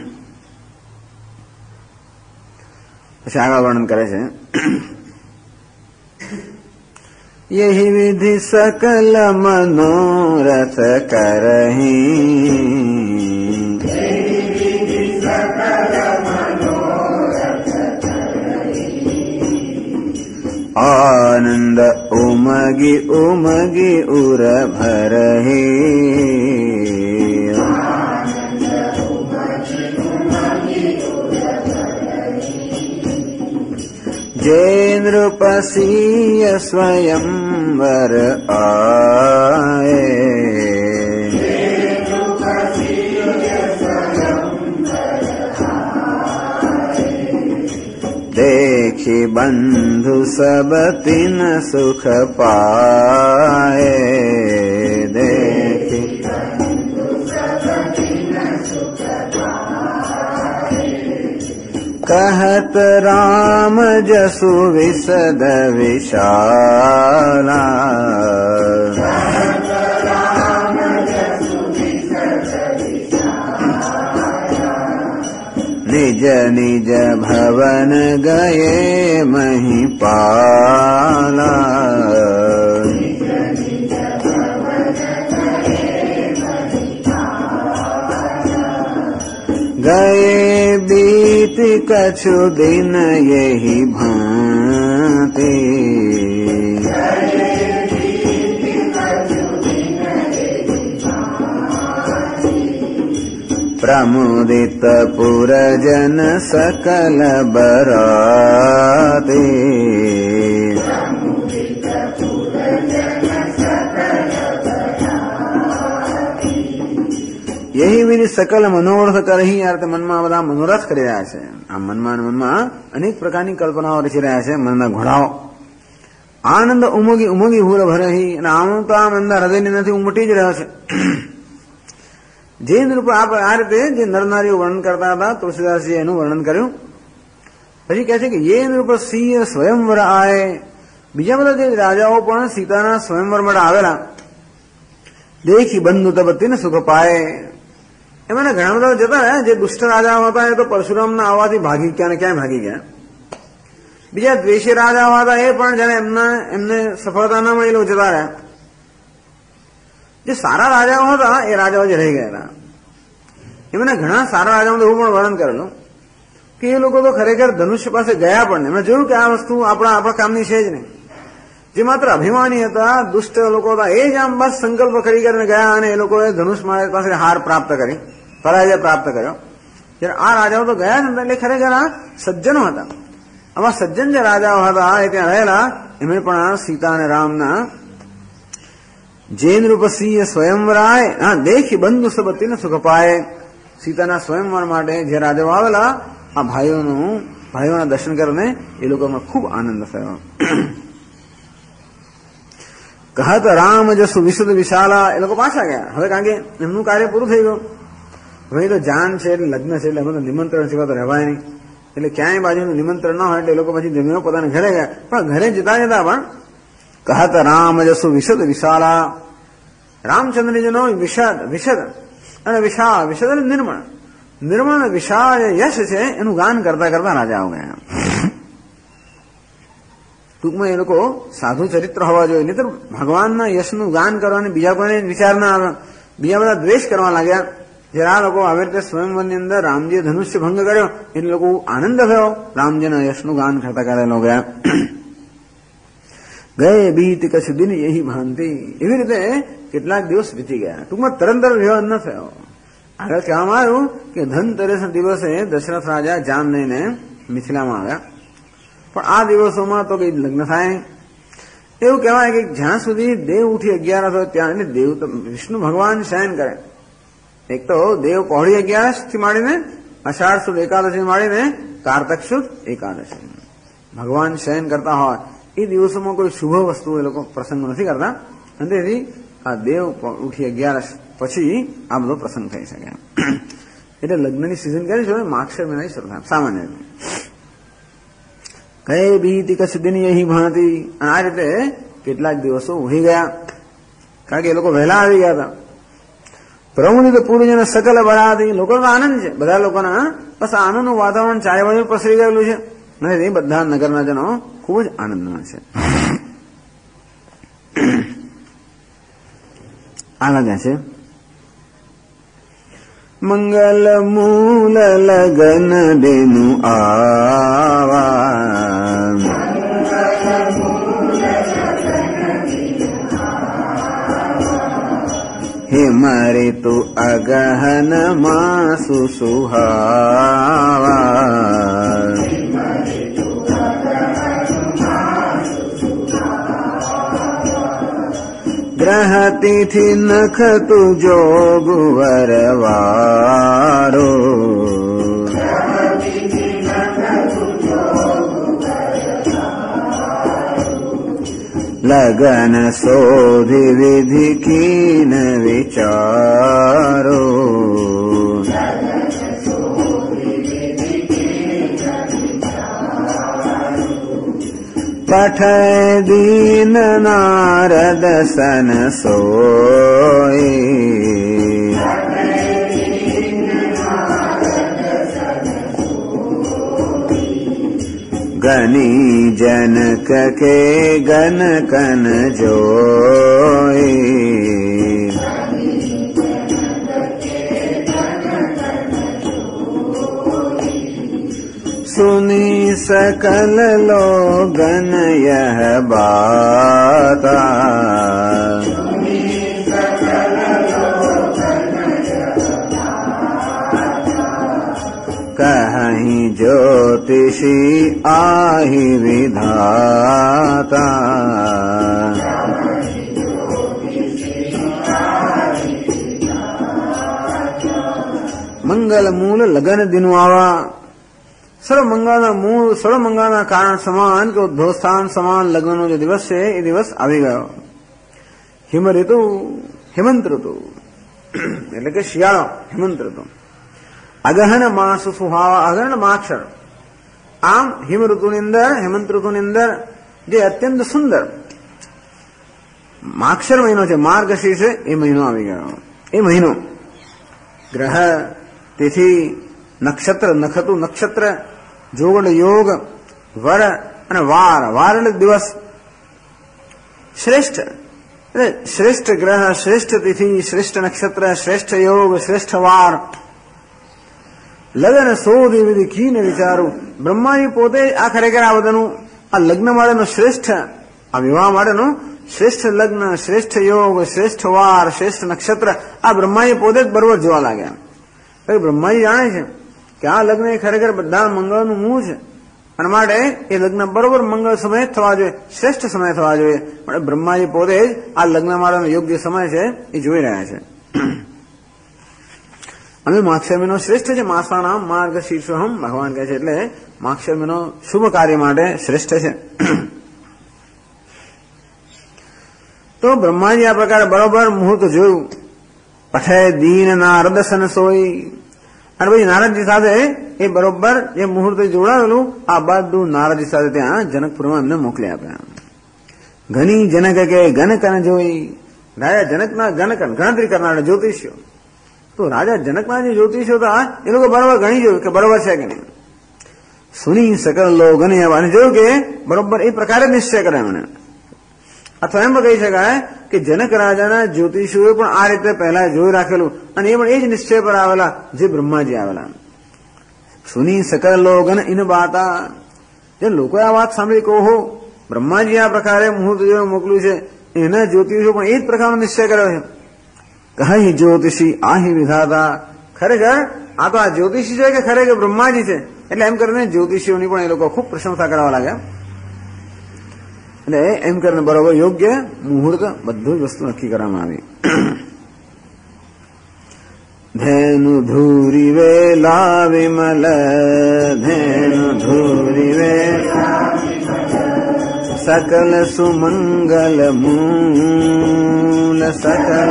પછી આગળ વર્ણન કરે છે यही विधि सकल मनोरथ करहीं, आनंद उमगी उमगी उर भरहि, जे नृपसीय स्वयंवर आए, देखी बंधु सब तिन सुख पाए, देखी कहत राम जसु विशद विशाला, निज निज भवन गए महिपाला, गए बीत कछु दिन यही भांति, प्रमुदित पुरजन सकल बराती, यही વિધિ સકલ મનોરથ કરહી. યાર તે મનમાં બધા મનોરથ કરી રહ્યા છે. આ મનમાં અનેક પ્રકારની કલ્પનાઓ રચી રહ્યા છે. મનના ઘોડાઓ આનંદ ઉમગી ઉમગી હુર ભરહી, અને આમ તો આમ અંદર હૃદયની નથી ઉમટી જ રહ્યો છે. જે રૂપ આ રીતે જે નરનારીઓ વર્ણન કરતા હતા, તુલસીદાસજીએ એનું વર્ણન કર્યું. પછી કહે છે કે ये नृप सिंह સ્વયંવર આય. બીજા બધા જે રાજાઓ પણ સીતાના સ્વયંવર માટે આવેલા, દેખી બંધુ તબ તિન સુખ પાય. એમાં ઘણા બધા જતા રહ્યા. જે દુષ્ટ રાજાઓ હતા એ તો પરશુરામના આવવાથી ભાગી ક્યાં ને ક્યાં ભાગી ગયા. બીજા દ્વેષી રાજાઓ હતા એ પણ જયારે એમને સફળતા ન મળી લોકો જતા રહ્યા. જે સારા રાજાઓ હતા એ રાજાઓ જે રહી ગયા હતા. એમના ઘણા સારા રાજાઓ એવું પણ વર્ણન કરેલું કે એ લોકો તો ખરેખર ધનુષ્ય પાસે ગયા પણ નહીં. મેં જોયું કે આ વસ્તુ આપણા કામની છે જ નહીં. જે માત્ર અભિમાની હતા, દુષ્ટ લોકો હતા, એ જ આમ બસ સંકલ્પ કરી કરીને ગયા અને એ લોકોએ ધનુષ મહારાજ પાસે હાર પ્રાપ્ત કરી, પરાજય પ્રાપ્ત કર્યો. જ્યારે આ રાજાઓ તો ગયા જ નતા, એટલે ખરેખર આ સજ્જનો હતા. આવા સજ્જન જે રાજાઓ હતા એ ત્યાં રહેલા, એમણે પણ આ સીતા અને રામના જે નૃપસિંહ સ્વયંવરાય, હા દેખી બંધુ સબતીને સુખ પાય. સીતાના સ્વયંવર માટે જે રાજાઓ આવેલા, આ ભાઈઓના દર્શન કરીને એ લોકોમાં ખૂબ આનંદ થયો. કહત રામ જસુ વિશુદ્ધ વિશાલા. એ લોકો પાછા ગયા હવે, કારણ કે એમનું કાર્ય પૂરું થઈ ગયું. હવે તો જાન છે એટલે લગ્ન છે એટલે એમાં તો નિમંત્રણ સિવાય તો રહેવાય નહીં. એટલે ક્યાંય બાજુનું નિમંત્રણ ન હોય એટલે એ લોકો પછી જમીનો પોતાના ઘરે ગયા. પણ ઘરે જતા પણ કહત રામ જસુ વિશુદ્ધ વિશાલા. રામચંદ્રજીનો વિશદ અને વિશાળ, વિશદ અને નિર્મળ વિશાળ યશ છે એનું ગાન કરતા કરતા રાજાઓ ગયા. ટૂંકમાં એ લોકો સાધુ ચરિત્ર હોવા જોઈએ, નહીં તો ભગવાનના યશનું ગાન કરવાની બીજા કોઈને વિચાર ના આવે. બીજા બધા દ્વેષ કરવા લાગ્યા. જયારે આ લોકો આવી રીતે સ્વયંવરની અંદર રામજીએ ધનુષ્ય ભંગ કર્યો એટલે લોકો આનંદ થયો. રામજીના યશનું ગાન કરતા કરતા ગયા. ગયે બીત કછ દિન યહી ભાંતિ. એવી રીતે કેટલાક દિવસ વીતી ગયા. ટૂંકમાં તરત વ્યવહાર ન થયો. આગળ કહેવામાં આવ્યું કે ધનતેરસના દિવસે દશરથ રાજા જાન લઈને મિથિલામાં આવ્યા. પણ આ દિવસોમાં તો કઈ લગ્ન થાય નહીં. એવું કહેવાય કે જ્યાં સુધી દેવ ઉઠી 11 હોય ત્યાં, એટલે દેવ તો વિષ્ણુ ભગવાન શયન કરે. એક તો દેવ પહોળી 11 થી માંડીને અષાઢ સુદ એકાદશી માંડીને કારતક સુદ એકાદશી ભગવાન શયન કરતા હોય. એ દિવસોમાં કોઈ શુભ વસ્તુ એ લોકો પ્રસંગ નથી કરતા. અને તેથી આ દેવ ઉઠી 11 પછી આ બધો પ્રસંગ થઈ શકે. એટલે લગ્નની સિઝન કરી છે માગશર મહિનાની શરૂઆત સામાન્ય. કઈ બીતી કચ્છ દિન યહી ભાંતિ. આ રીતે કેટલાક દિવસો વહી ગયા, કારણ કે એ લોકો વહેલા આવી ગયા હતા. પ્રમુદિત પૂર્વજન સકલ બરાતી. લોકોનો આનંદ છે, બધા લોકોના બસ આનંદનું વાતાવરણ ચારે બાજુ પસરી ગયેલું છે. અને બધા નગરના જનો ખૂબ જ આનંદમાં છે. લાગે છે મંગલ મૂલ લગન દેનું આવા હે મારે તું અગહન માસુ સુહાવા ગ્રહ તિથિ નખ તું જોગ વરવારો લગન શોધી વિધિ કીન વિચારો પઠય દીન નારદ સન સોઈ ગની જનક કે ગન કન જોઈ सुनी सकल लोगन यह बाता कहीं ज्योतिषी आहि विधाता मंगल मूल लगन दिनु आवा સર્વ મંગળના મૂળ સર્વ મંગળના કારણ સમાન કે ઉદ્ભવ સ્થાન સમાન લગ્નનો જે દિવસ છે એ દિવસ આવી ગયો. હિમ ઋતુ હેમંત ઋતુ એટલે કે શિયાળો હેમંત ઋતુ અગહન માસ સુહાવા અગહન માક્ષર આમ હિમ ઋતુની અંદર હેમંત ઋતુની અંદર જે અત્યંત સુંદર માક્ષર મહિનો છે માર્ગશીર્ષ છે એ મહિનો આવી ગયો. એ મહિનો ગ્રહ તિથિ નક્ષત્ર નખતુ નક્ષત્ર જોગડ યોગ વર અને વાર વાર એટલે દિવસ શ્રેષ્ઠ એટલે શ્રેષ્ઠ ગ્રહ શ્રેષ્ઠ તિથિ શ્રેષ્ઠ નક્ષત્ર શ્રેષ્ઠ યોગ શ્રેષ્ઠ વાર લગ્ન શોધી વિધિ કીને વિચારું બ્રહ્માજી પોતે આ ખરેખર આ બધાનું આ લગ્ન માટેનું શ્રેષ્ઠ આ વિવાહ માટેનું શ્રેષ્ઠ લગ્ન શ્રેષ્ઠ યોગ શ્રેષ્ઠ વાર શ્રેષ્ઠ નક્ષત્ર આ બ્રહ્માજી પોતે જ બરોબર જોવા લાગ્યા. બ્રહ્માજી જાણે છે કે આ લગ્ન એ ખરેખર બધા મંગળનું મૂળ છે અને માટે એ લગ્ન બરોબર મંગળ સમય થવા જોઈએ શ્રેષ્ઠ સમય થવા જોઈએ. પણ બ્રહ્માજી પોતે જ આ લગ્ન માટેનો યોગ્ય સમય છે એ જોઈ રહ્યા છે. અને માક્ષર મહિનો શ્રેષ્ઠ છે માસાણામ માર્ગ શીર્ષોહમ ભગવાન કહે છે એટલે માક્ષર મહિનો શુભ કાર્ય માટે શ્રેષ્ઠ છે. તો બ્રહ્માજી આ પ્રકારે બરોબર મુહૂર્ત જોયું. પઠે દીન નારદ સન સોઈ અને પછી નારદજી સાથે એ બરોબર જે મુહૂર્ત જોડાયેલું આ બધું નારદજી સાથે ત્યાં જનકપુરમાં એમને મોકલી આપ્યા. ઘણી જનક કે ગન કન જોઈ રાજા જનકના ગણકન ગણતરી કરનાર જ્યોતિષીઓ તો રાજા જનકના જે જ્યોતિષીઓ હતા એ લોકો બરોબર ગણી જોયું કે બરોબર છે કે નહીં. સુની સકલ લોગને અને જોયું કે બરોબર એ પ્રકારે નિશ્ચય કરે એમણે. અથવા એમ કહી શકાય કે જનક રાજાના જ્યોતિષીઓએ પણ આ રીતે પહેલા જોઈ રાખેલું અને એ પણ એ જ નિશ્ચય પર આવેલા જે બ્રહ્માજી આવેલા. સુની સકલ લોગન ઇન બાતા જે લોકોએ આ વાત સાંભળી કહો બ્રહ્માજી આ પ્રકારે મુહૂર્ત જેવું મોકલ્યું છે એના જ્યોતિષીઓ પણ એ જ પ્રકારનો નિશ્ચય કર્યો છે. કહી જ્યોતિષી આહી વિધાતા ખરેખર આ તો આ જ્યોતિષી છે કે ખરેખર બ્રહ્માજી છે એટલે એમ કરીને જ્યોતિષીઓની પણ એ લોકો ખૂબ પ્રશંસા કરવા લાગ્યા. એટલે એમ કરીને બરોબર યોગ્ય મુહૂર્ત બધું જ વસ્તુ નક્કી કરવામાં આવી. ધેનુ ધૂરી વેલા વિમલ ધેનુ ધૂરી વેલા સકલ સુમંગલ મૂલ સકલ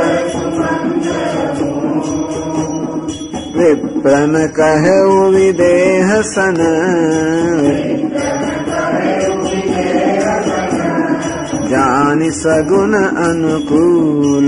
વિપ્રન કહ્યું વિદેહ સન જાની સગુન અનુકૂલ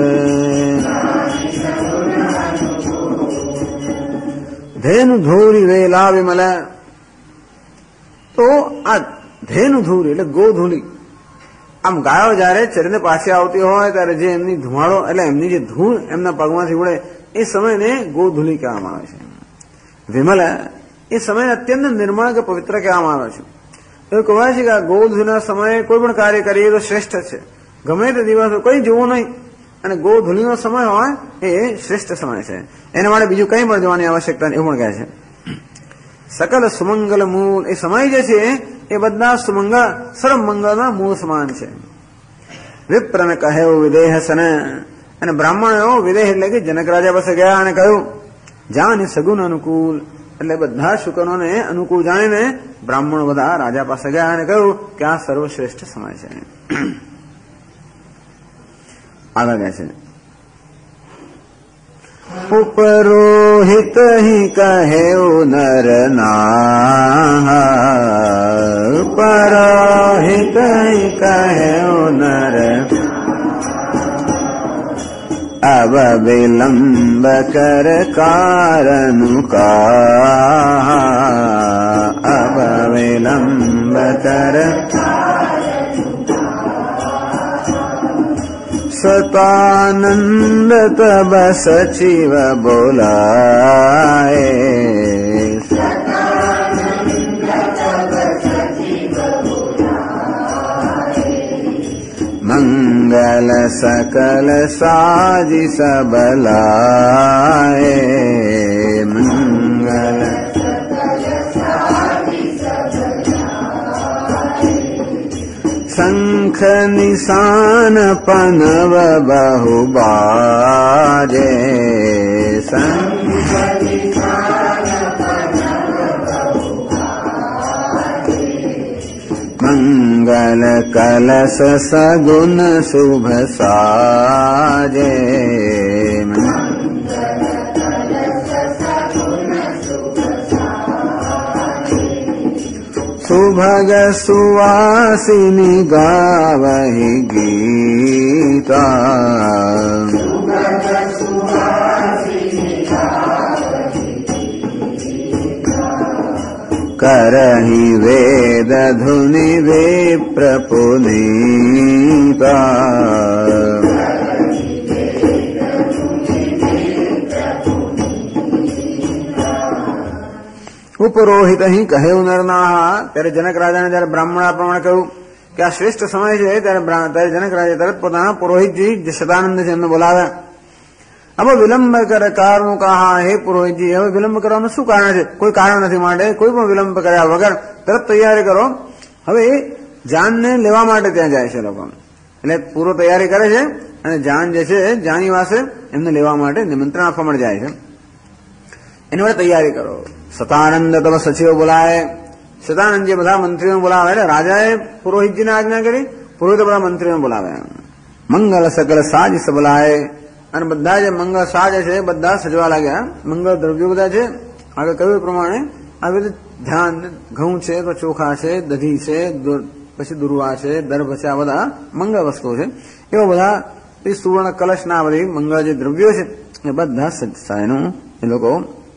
ધેનુ ધૂરી વેલા વિમલ તો આ ધેનુ ધૂરી એટલે ગોધૂલી આમ ગાયો જયારે ચરીને પાછી આવતી હોય ત્યારે જે એમની ધુમાડો એટલે એમની જે ધૂળ એમના પગમાંથી ઉડે એ સમયને ગોધૂલી કહેવામાં આવે છે. વિમલ એ સમયને અત્યંત નિર્મળ કે પવિત્ર કહેવામાં આવે છે. એવું કહેવાય છે કે આ ગોધૂલીના સમયે કોઈ પણ કાર્ય કરીએ તો શ્રેષ્ઠ છે. ગમે તે દિવસ કઈ જોવું નહીં અને ગોધૂલીનો સમય હોય એ શ્રેષ્ઠ સમય છે. એના માટે બીજું કંઈ પણ જોવાની આવશ્યકતા એવું પણ કહે છે. સકલ સુમંગલ મૂળ એ સમય જે છે એ બધા સુમંગળ સર્વ મંગળના મૂળ સમાન છે. વિપ્રને કહ્યું વિદેહ સન અને બ્રાહ્મણો વિદેહ એટલે કે જનક રાજા પાસે ગયા અને કહ્યું જાન સગુન અનુકૂળ એટલે બધા શુકનોને અનુકૂળ જાણીને બ્રાહ્મણો બધા રાજા પાસે ગયા અને કહ્યું કે આ સર્વશ્રેષ્ઠ સમય છે. આગળ કહે છે ઉપરોહિત હિ કહ્યું નર ના પરોહિત હિ કહ્યું નર અબ વિલંબ કર કારણ કા અબ વિલંબ કર સતાનંદ તબ સચિવ બોલાય મંગલ સકલ સાજી સબલાય મંગલ શંખ નિશાન પનવ બહુ બાજે મંગલ કલશ સગુન શુભ સાજે સુભગ સુવાસિની ગાવહી ગીતા કરહી વેદ ધુનિ વિપ્ર પુનીતા ઉપરોહિત અહીં કહ્યું નરના ત્યારે જનક રાજાને જયારે બ્રાહ્મણ પ્રમાણે કહ્યું કે આ શ્રેષ્ઠ સમય છે ત્યારે જનક રાજા તરત પોતાના પુરોહિતજી શતાનંદ છે એમને બોલાવ્યા. હવે વિલંબ કરે કારનું કહા હે પુરોહિતજી હવે વિલંબ કરવાનું શું કારણ છે? કોઈ કારણ નથી માટે કોઈ પણ વિલંબ કર્યા વગર તરત તૈયારી કરો. હવે જાનને લેવા માટે ત્યાં જાય છે લોકો એટલે પૂરો તૈયારી કરે છે અને જાન જે છે જાની વાસે એમને લેવા માટે નિમંત્રણ આપવા માટે જાય છે. એની માટે તૈયારી કરો. સતાનંદ તબ સચિવ બોલાય સતાનંદ જે બધા મંત્રીઓને બોલાવે એટલે રાજાએ પુરોહિતજીને આજ્ઞા કરી પુરોહિત બધા મંત્રીઓને બોલાવે. મંગલ સકલ સાજ સબલાય અને બધા જે મંગળ સાજ છે બધા સજવા લાગ્યા. મંગળ દ્રવ્યો બધા છે આગળ કહ્યું પ્રમાણે આવી રીતે ધાન ઘઉં છે તો ચોખા છે દધી છે પછી દુર્વા છે દર્ભ છે આ બધા મંગળ વસ્તુઓ છે. એવા બધા સુવર્ણ કલશ ના બધી મંગળ જે દ્રવ્યો છે એ બધા એનું એ લોકો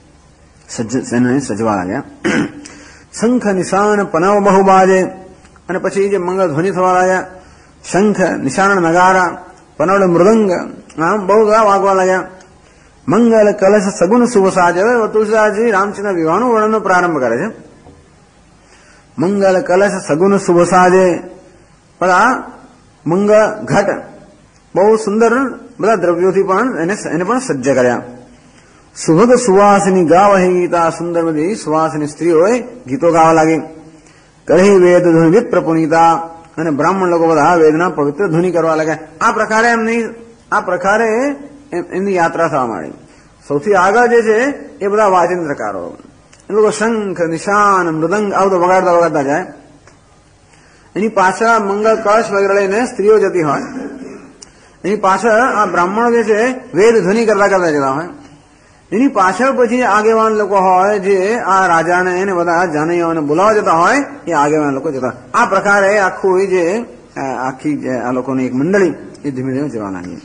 સજવા લાગ્યા. શંખ નિશાન પનવ બહુ બાજે અને પછી જે મંગળ ધ્વનિ થવા લાગ્યા. શંખ નિશાન નગારા પનવડ મૃદંગ આમ બહુ બધા વાગવા લાગ્યા. મંગલ કલશ સગુન શુભ સાજ તુલસીદાસજી રામચંદ્ર વિવાહનું વર્ણનનો પ્રારંભ કરે છે. મંગલ કલશ સગુન શુભ સાજે બધા મંગળ ઘટ બહુ સુંદર બધા દ્રવ્યોથી પણ એને પણ સજ્જ કર્યા. સુભગ સુવાસની ગાવહી ગીતા સુંદર બધી સુવાસની સ્ત્રીઓએ ગીતો ગાવા લાગી. કહી વેદ ધ્વનિ વિપ્ર પુનીતા અને બ્રાહ્મણ લોકો બધા વેદના પવિત્ર ધ્વનિ કરવા લાગ્યા. આ પ્રકારે એમની યાત્રા થવા માંડી. સૌથી આગળ જે છે એ બધા વાજિંદ્રકારો એ લોકો શંખ નિશાન મૃદંગ આવું તો વગાડતા વગાડતા જાય. એની પાછળ મંગળ કળશ વગેરે લઈને સ્ત્રીઓ જતી હોય. એની પાછળ આ બ્રાહ્મણો જે છે વેદ ધ્વનિ કરતા કરતા જતા હોય. એની પાછળ પછી આગેવાન લોકો હોય જે આ રાજાને એને બધા જાનૈયાઓને બોલાવા જતા હોય એ આગેવાન લોકો જતા. આ પ્રકારે આખું જે આખી આ લોકોની એક મંડળી એ ધીમે ધીમે જવા લાગી.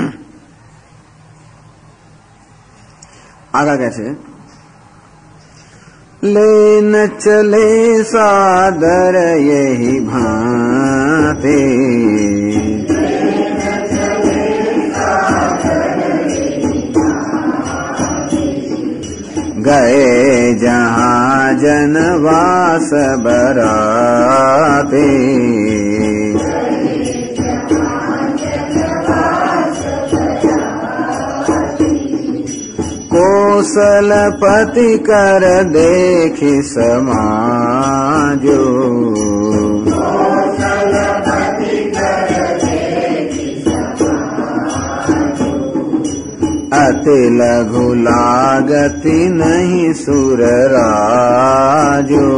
આગળ કહે છે લેન ચલે સાદર યહી ભાતે जनवास बराते कौशलपति कर देखि समाजो अति लघु लागति नहीं सुर राजो।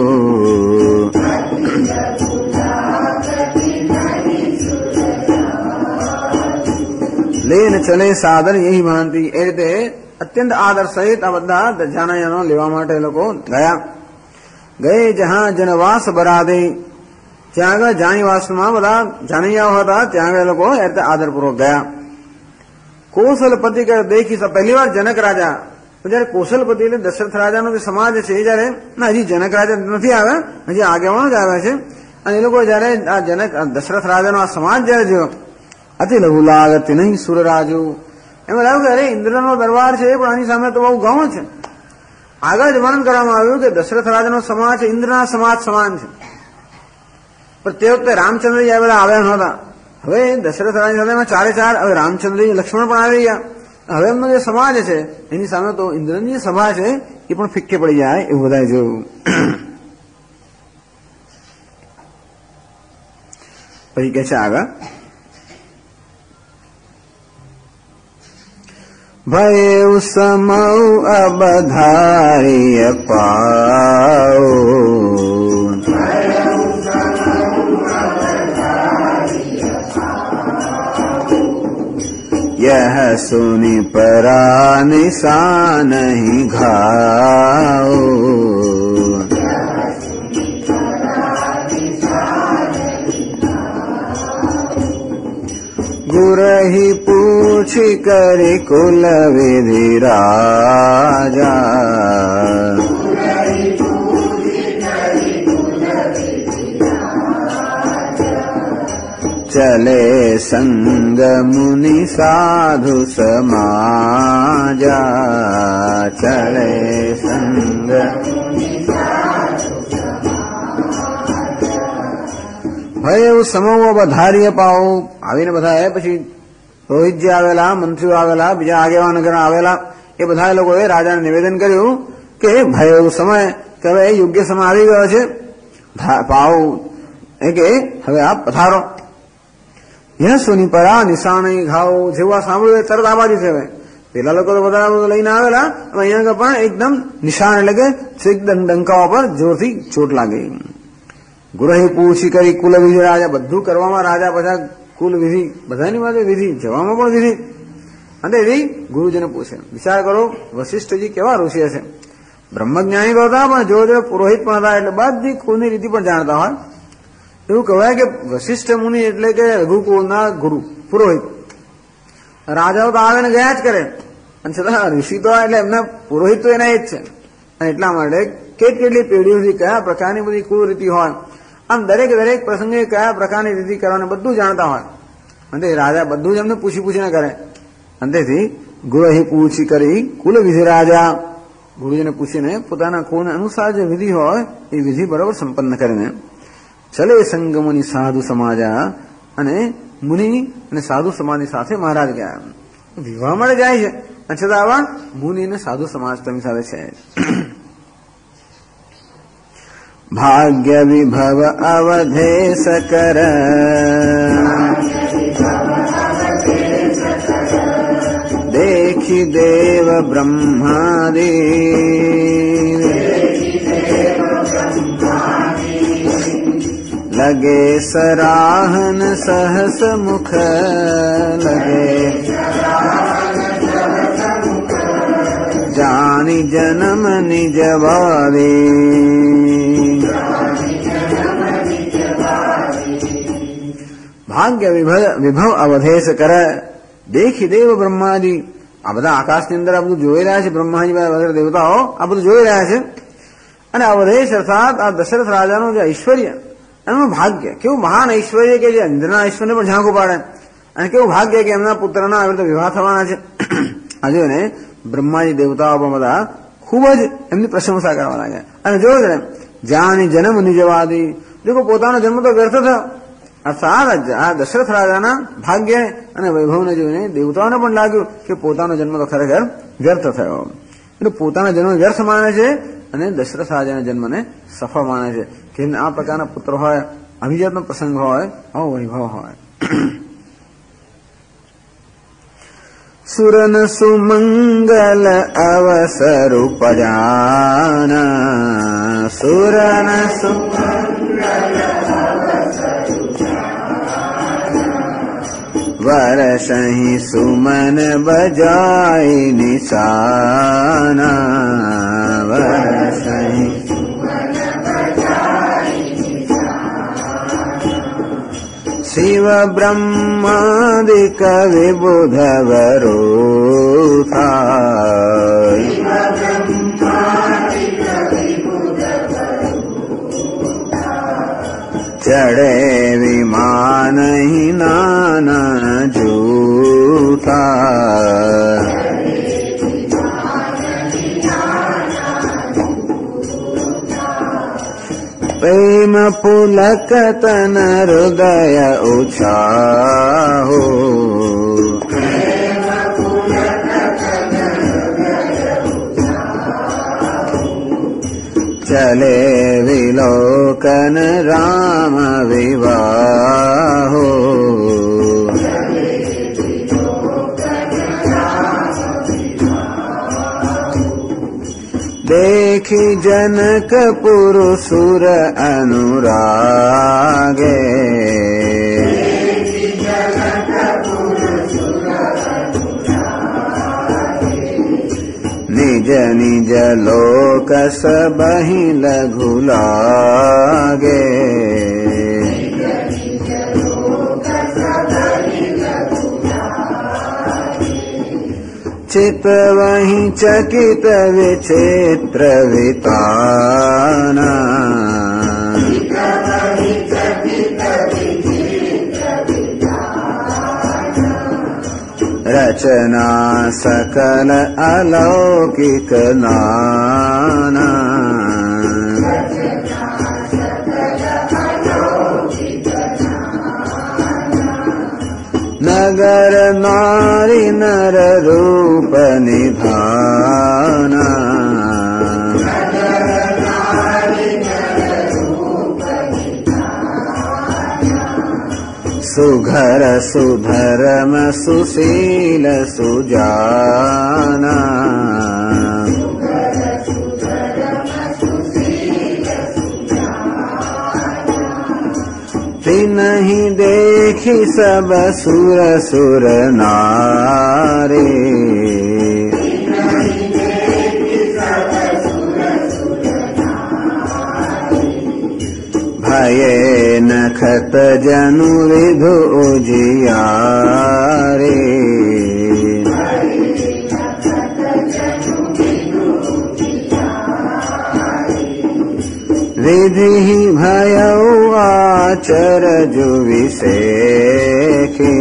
लेन चले सादर यही भांति ए રીતે અત્યંત આદર સહિત આ બધા જાનૈયાનો લેવા માટે લોકો ગયા. ગયે જહાં જનવાસ બરાદે ત્યાં આગળ જાનીવાસમાં બધા જાનૈયાઓ હતા ત્યાં આગળ લોકો એ રીતે આદરપૂર્વક ગયા. કૌશલપતિ દેખી પહેલી વાર જનક રાજા જયારે કૌશલપતિ એટલે દશરથ રાજાનો જે સમાજ છે જયારે હજી જનક રાજા નથી આવ્યા, હજી આગેવાનો જ આવ્યા છે અને એ લોકો જયારે આ જનક દશરથ રાજાનો આ સમાજ જયારે જોયો અતિ લઘુ લાગત નહીં સુરરાજુ એમાં લાગ્યું કે અરે ઇન્દ્રનો દરબાર છે પણ આની સામે તો બહુ ગૌણ છે. આગળ જ વર્ણન કરવામાં આવ્યું કે દશરથ રાજાનો સમાજ છે ઇન્દ્રના સમાજ સમાન છે, પણ તે વખતે રામચંદ્રજી આ બધા આવ્યા નહોતા. હવે દશરથ રાજા સાથે ચારે ચાર હવે રામચંદ્રજી લક્ષ્મણ પણ આવી ગયા. હવે એમનો જે સમાજ છે એની સામે તો ઇન્દ્રની જે સભા છે એ પણ ફિક્કે પડી જાય એવું બધા જોયું. પછી કે છે આગળ ભય સમૌ અબધાર્ય પાઓ यह सुनि परा निशान ही घाओ गुरहि पूछि करि कुल विधि राजा चले संग मुनि साधु समाजा चले संग ભય સમૂહ વધારીએ પાઓ આવીને બધા પછી રોહિતજી આવેલા, મંત્રીઓ આવેલા, બીજા આગેવાન આવેલા એ બધા લોકોએ રાજાને નિવેદન કર્યું કે ભય એવું સમય કે હવે યોગ્ય સમય આવી ગયો છે, પાઓ એ કે હવે આપ પધારો. યહ સુની પરા નિશાણી ઘાવ જેવું આ સાંભળ્યું તરત આ બાજુ છે. પેલા લોકો તો બધા લઈને આવેલા અહીંયા પણ એકદમ નિશાન એટલે કે એકદમ ડંકાઓ પર જોરથી ચોટ લાગી. ગુરહી પૂછી કરી કુલ વિધિ રાજા બધું કરવામાં રાજા બધા કુલ વિધિ બધાની વાત વિધિ જવામાં પણ વિધિ અને એવી ગુરુજીને પૂછે. વિચાર કરો વશિષ્ઠજી કેવા ઋષિ હશે, બ્રહ્મજ્ઞાની તો હતા પણ જો પુરોહિત પણ હતા એટલે બધી કુળની રીતિ પણ જાણતા હોય. એવું કહેવાય કે વશિષ્ઠ મુનિ એટલે કે રઘુકુળના ગુરુ પુરોહિત. રાજાઓ તો આવે ને ગયા જ કરે અને છતાં ઋષિ તો એટલે એમના પુરોહિત તો એના એ જ છે. અને એટલા માટે કેટલી પેઢીઓથી કયા પ્રકારની બધી કુળ રીતિ હોય, આમ દરેક પ્રસંગે કયા પ્રકારની રીતિ કરવાની બધું જાણતા હોય. અને રાજા બધું જ એમને પૂછીને કરે. અને તેથી ગુરહી પૂછી કરી કુલ વિધિ રાજા ગુરુજીને પૂછીને પોતાના કુળને અનુસાર જે વિધિ હોય એ વિધિ બરોબર સંપન્ન કરીને ચલે સંગ મુનિ સાધુ સમાજા અને મુનિ અને સાધુ સમાજની સાથે મહારાજ ગયા. વિવાહ માટે જાય છે અને છતાં આવા મુનિ અને સાધુ સમાજ તેમની સાથે છે. ભાગ્ય વિભવ અવધેશ કર દેખી દેવ બ્રહ્માદિ लगे सराहन सहस मुख लगे जानी जन्म निज वादे ભાગ્ય વિભવ અવધેશ કર દેખી દેવ બ્રહ્માજી. આ બધા આકાશની અંદર આ બધું જોઈ રહ્યા છે, બ્રહ્માજી વગેરે દેવતાઓ આ બધું જોઈ રહ્યા છે. અને અવધેશ અર્થાત આ દશરથ રાજાનું જે ઐશ્વર્ય એનું ભાગ્ય કેવું મહાન ઐશ્વર્ય કે જે ઇન્દ્રના ઐશ્વર્યને પણ ઝાંખું પાડે. અને કેવું ભાગ્ય કે એમના પુત્રના આવી રીતે વિવાહ થવાના છે. આ જોઈને બ્રહ્માજી દેવતાઓ પણ બધા ખૂબ જ એમની પ્રશંસા કરવા લાગ્યા. અને જોયું છે જાની જન્મ નિજવાદી, દેખો પોતાનો જન્મ તો વ્યર્થ થયો. અર્થાત આ દશરથ રાજાના ભાગ્ય અને વૈભવને જોઈને દેવતાઓને પણ લાગ્યું કે પોતાનો જન્મ તો ખરેખર વ્યર્થ થયો. એટલે પોતાના જન્મ વ્યર્થ માને છે અને દશરથ રાજાના જન્મને સફળ માને છે કે આ પ્રકારના પુત્ર હોય, અભિજાતનો પ્રસંગ હોય, આવો વૈભવ હોય. સુરન સુમંગલ અવસર ઉપજાના, સુરન વરસહી સુમન બજાય નિશાના, વરસહી શિવ બ્રહ્માદિક વિબુધવરો થાય, ચડે વિમાન નાના જૂથા, પ્રેમ પુલક તન હૃદય ઉછાહો, ચલે વિલોકન રામ વિવાહો, देखी जनक पुरुषुर अनुरागे, निज निज लोक सबहि लघु लागे, चित वहीं चकित विचित्र विताना, रचना सकल अलौकिक नाना, नगर नारी नर रूप निधाना, सुघर सुधर्म सुशील सुजाना, नहीं देखी सब सुर सुर नारे, भये नखत जनु विधु उजियारे, विधि भयउ आचरजु विसेखी,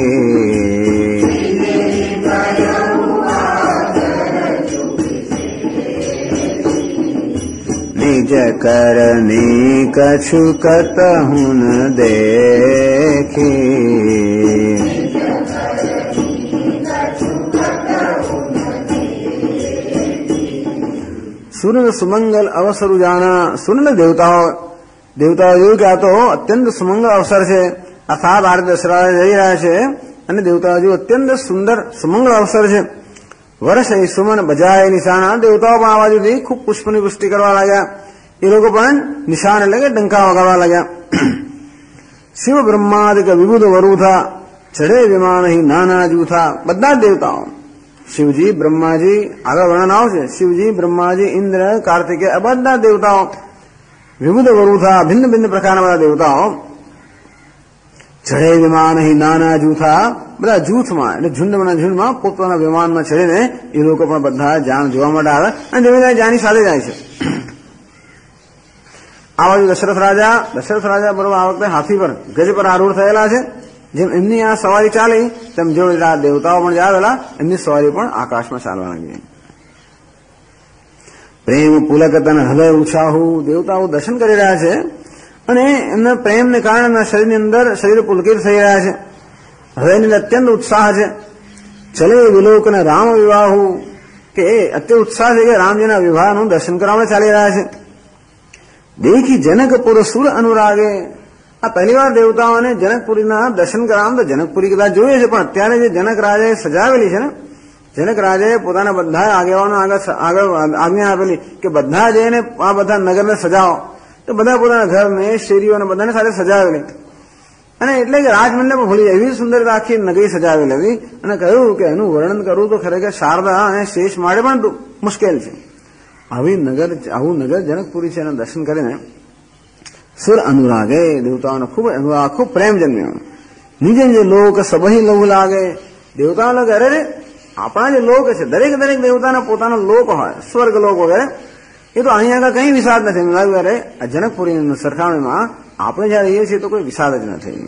निज करनी कछु कतहु न देखी, सुन सुमंगल अवसर जाना. सुन देवताओ, દેવતાઓ જોયું કે આ તો અત્યંત સુમંગળ અવસર છે, અર્થાત આ રીતે દશરથ જઈ રહ્યા છે અને દેવતાઓ જોયું અત્યંત સુંદર સુમંગળ અવસર છે. વર્ષ સુમન બજાય નિશાના, દેવતાઓ પણ આ બાજુથી ખૂબ પુષ્પની વૃષ્ટિ કરવા લાગ્યા. એ લોકો પણ નિશાન એટલે કે ડંકા વગાડવા લાગ્યા. શિવ બ્રહ્માદિક વિબુધ વરુથા, ચડે વિમાન નાના જૂથા, બધા જ દેવતાઓ, શિવજી બ્રહ્માજી, આગળ વર્ણન આવશે, શિવજી બ્રહ્માજી ઇન્દ્ર કાર્તિકેય આ બધા દેવતાઓ, વિબુધ વરુથા ભિન્ન ભિન્ન પ્રકારના બધા દેવતાઓ, ચડે વિમાન નાના જૂથા, બધા જૂથમાં એટલે ઝુંડમાં પોતાના વિમાનમાં ચડીને એ લોકો પણ બધા જાન જોવા માટે આવે અને ધીમે ધીમે જાની સાથે જાય છે. આ બાજુ દશરથ રાજા બરોબર આ વખતે હાથી પર ગજ પર આરૂઢ થયેલા છે. જેમ એમની આ સવારી ચાલી તેમ જો દેવતાઓ પણ જાવેલા એમની સવારી પણ આકાશમાં ચાલવા લાગી. પ્રેમ પુલકતન હૃદય ઉછાહુ. દેવતાઓ દર્શન કરી રહ્યા છે અને એમના પ્રેમને કારણે એમના શરીરની અંદર શરીર પુલકિત થઈ રહ્યા છે, હૃદયની અંદર અત્યંત ઉત્સાહ છે. ચલે વિલોકન રામ વિવાહુ, કે અત્યંત ઉત્સાહ છે કે રામજીના વિવાહનું દર્શન કરવામાં ચાલી રહ્યા છે. દેખી જનકપુર સુર અનુરાગે, આ પહેલી વાર દેવતાઓને જનકપુરીના દર્શન કરાવવા. તો જનકપુરી કદાચ જોઈએ છે, પણ અત્યારે જે જનક રાજાએ સજાવેલી છે ને, જનક રાજાએ પોતાના બધા આગેવાનો આગળ આજ્ઞા આપેલી કે બધા જઈને આ બધા નગરને સજાવો. તો બધા પોતાના ઘરને શેરીઓને બધાને સાથે સજાવેલી, અને એટલે કે રાજમહેલને પણ ભૂલી જાય એવી સુંદર આખી નગરી સજાવેલી હતી. અને કહ્યું કે એનું વર્ણન કરવું તો ખરેખર શારદા અને શેષ માટે પણ મુશ્કેલ છે. આવું નગર જનકપુરી છે. એના દર્શન કરીને સુર અનુરાગે, દેવતાઓને ખૂબ પ્રેમ જન્મ્યો. નિજ જે લોક સબહી લહુ લાગે, દેવતાઓ લાગે અરે રે આપણા જે લોક છે, દરેક દેવતાના પોતાનો લોક હોય, સ્વર્ગ લોક વગેરે, એ તો અહીં આગળ કઈ વિષાદ નથી. લાગ્યું અરે આ જનકપુરી સરખામણીમાં આપણે જયારે રહીએ છીએ તો કોઈ વિષાદ જ નથી.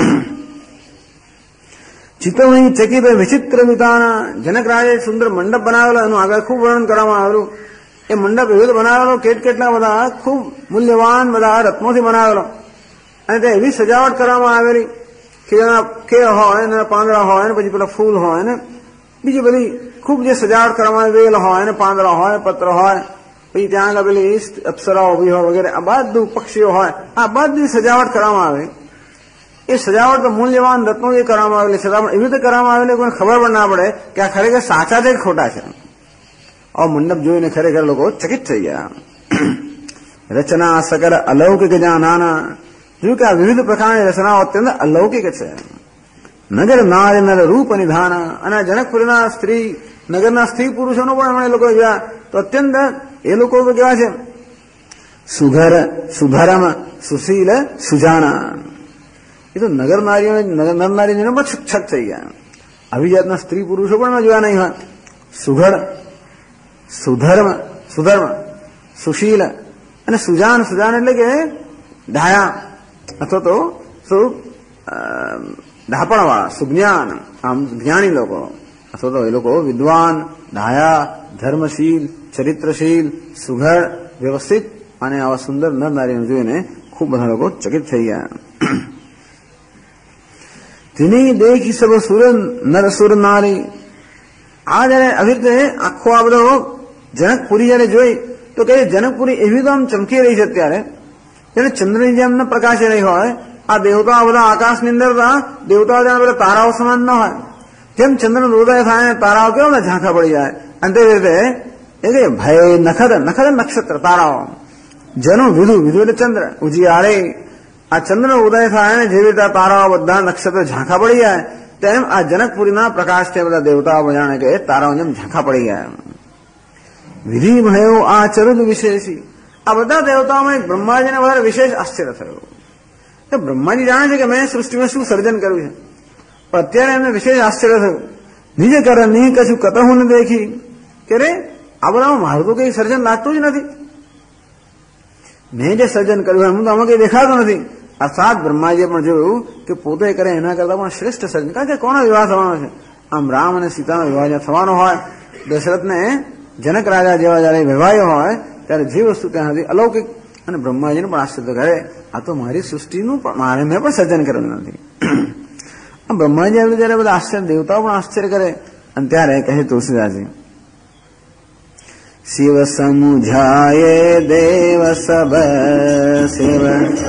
ચિત્તવણી ચકિત વિચિત્ર વિતાના, જનક રાજાએ સુંદર મંડપ બનાવેલો, એનું આગળ ખૂબ વર્ણન કરવામાં આવેલું. એ મંડપ એવી બનાવેલો કેટલા બધા ખૂબ મૂલ્યવાન બધા રત્નોથી બનાવેલો, અને તે એવી સજાવટ કરવામાં આવેલી કે હોય ને પાંદડા હોય ને પછી પેલા ફૂલ હોય ને બીજી બધી ખૂબ જે સજાવટ કરવામાં વેલ હોય ને પાંદડા હોય પત્ર હોય, પછી ત્યાં આગળ પેલી અપ્સરાઓ ઉભી હોય વગેરે, આ બધું પક્ષીઓ હોય, આ બધી સજાવટ કરવામાં આવે. એ સજાવટ તો મૂલ્યવાન રત્નો જે કરવામાં આવેલી છતાં પણ એવી રીતે કરવામાં આવેલી કોઈને ખબર પણ ના પડે કે આ ખરેખર સાચા છે કે ખોટા છે. આ મંડપ જોઈને ખરેખર લોકો ચકિત થઈ ગયા. રચના સકર અલૌકિક જાનાના, જોયું કે આ વિવિધ પ્રકારની રચનાઓ અત્યંત અલૌકિક છે. નગર નારી નર રૂપ નિધાન, અને જનકપુરીના નગરના સ્ત્રી પુરુષોનો પણ એ લોકો જોયા તો અત્યંત એ લોકો કેવા છે, સુઘર સુધરમ સુશીલ સુજાના. એ તો નર નારીઓને પણ છક થઈ ગયા. આવી જાતના સ્ત્રી પુરુષો પણ જોયા નહીં હોય. સુઘડ, સુધર્મ સુશીલ અને સુજાન એટલે કે ડાયા અથવા તો ડાપણવાળા, સુજ્ઞાન, આમ જ્ઞાની લોકો, અથવા તો એ લોકો વિદ્વાન, ડાયા, ધર્મશીલ, ચરિત્રશીલ, સુઘડ, વ્યવસ્થિત અને આવા સુંદર નર નારીને જોઈને ખૂબ બધા લોકો ચકિત થઈ ગયા. તેની દેખી સબ સુર નર સુર નારી. આ જયારે આવી રીતે આખો આ બધો જનકપુરી જયારે જોઈ તો કે જનકપુરી એવી તો આમ ચમકી રહી છે અત્યારે, જેને ચંદ્રની જેમ પ્રકાશી રહી હોય. આ દેવતાઓ બધા આકાશની અંદર દેવતાઓ જાણે બધા તારાઓ સમાન ન હોય, જેમ ચંદ્રનો ઉદય થાય તારાઓ કેવા બધા ઝાંખા પડી જાય, અને તે રીતે એ કે ભય નખદ નક્ષત્ર તારાઓ, જનો વિધુ એટલે ચંદ્ર ઉજિયાળે, આ ચંદ્રનો ઉદય થાય ને જેવી રીતે તારાઓ બધા નક્ષત્ર ઝાંખા પડી જાય, તેમ આ જનકપુરીના પ્રકાશથી બધા દેવતાઓ જાણે કે તારાઓ જેમ ઝાંખા પડી ગયા. વિધિ ભયો આચરુદ વિશેષી, આ બધા દેવતાઓમાં એક બ્રહ્માજીને વધારે વિશેષ આશ્ચર્ય થયું. બ્રહ્માજી જાણે છે કે મેં સૃષ્ટિમાં શું સર્જન કર્યું છે, પણ અત્યારે એમને વિશેષ આશ્ચર્ય થયું. નિજ કર ની કશું કતહું ન દેખી, કે રે આ બધામાં મારું તો કઈ સર્જન લાગતું જ નથી. મેં જે સર્જન કર્યું એમ તો આમાં કઈ દેખાતું નથી. અર્થાત બ્રહ્માજીએ પણ જોયું કે પોતે કરે એના કરતા પણ શ્રેષ્ઠ સર્જન. કારણ કે કોનો વિવાહ થવાનો છે? આમ રામ અને સીતાનો વિવાહ જ્યાં થવાનો હોય, દશરથને જનક રાજા જેવા જયારે વિવાહ હોય ત્યારે જે વસ્તુ ત્યાં હતી અલૌકિક, અને બ્રહ્માજીને પણ આશ્ચર્ય કરે આ તો મારી સૃષ્ટિનું મેં પણ સર્જન કરેલું નથી. બ્રહ્માજી આવ્યું ત્યારે બધા આશ્ચર્ય, દેવતાઓ પણ આશ્ચર્ય કરે. અને ત્યારે કહે તુલસીદાસજી, શિવ સમુઝાયે દેવ સબ શિવ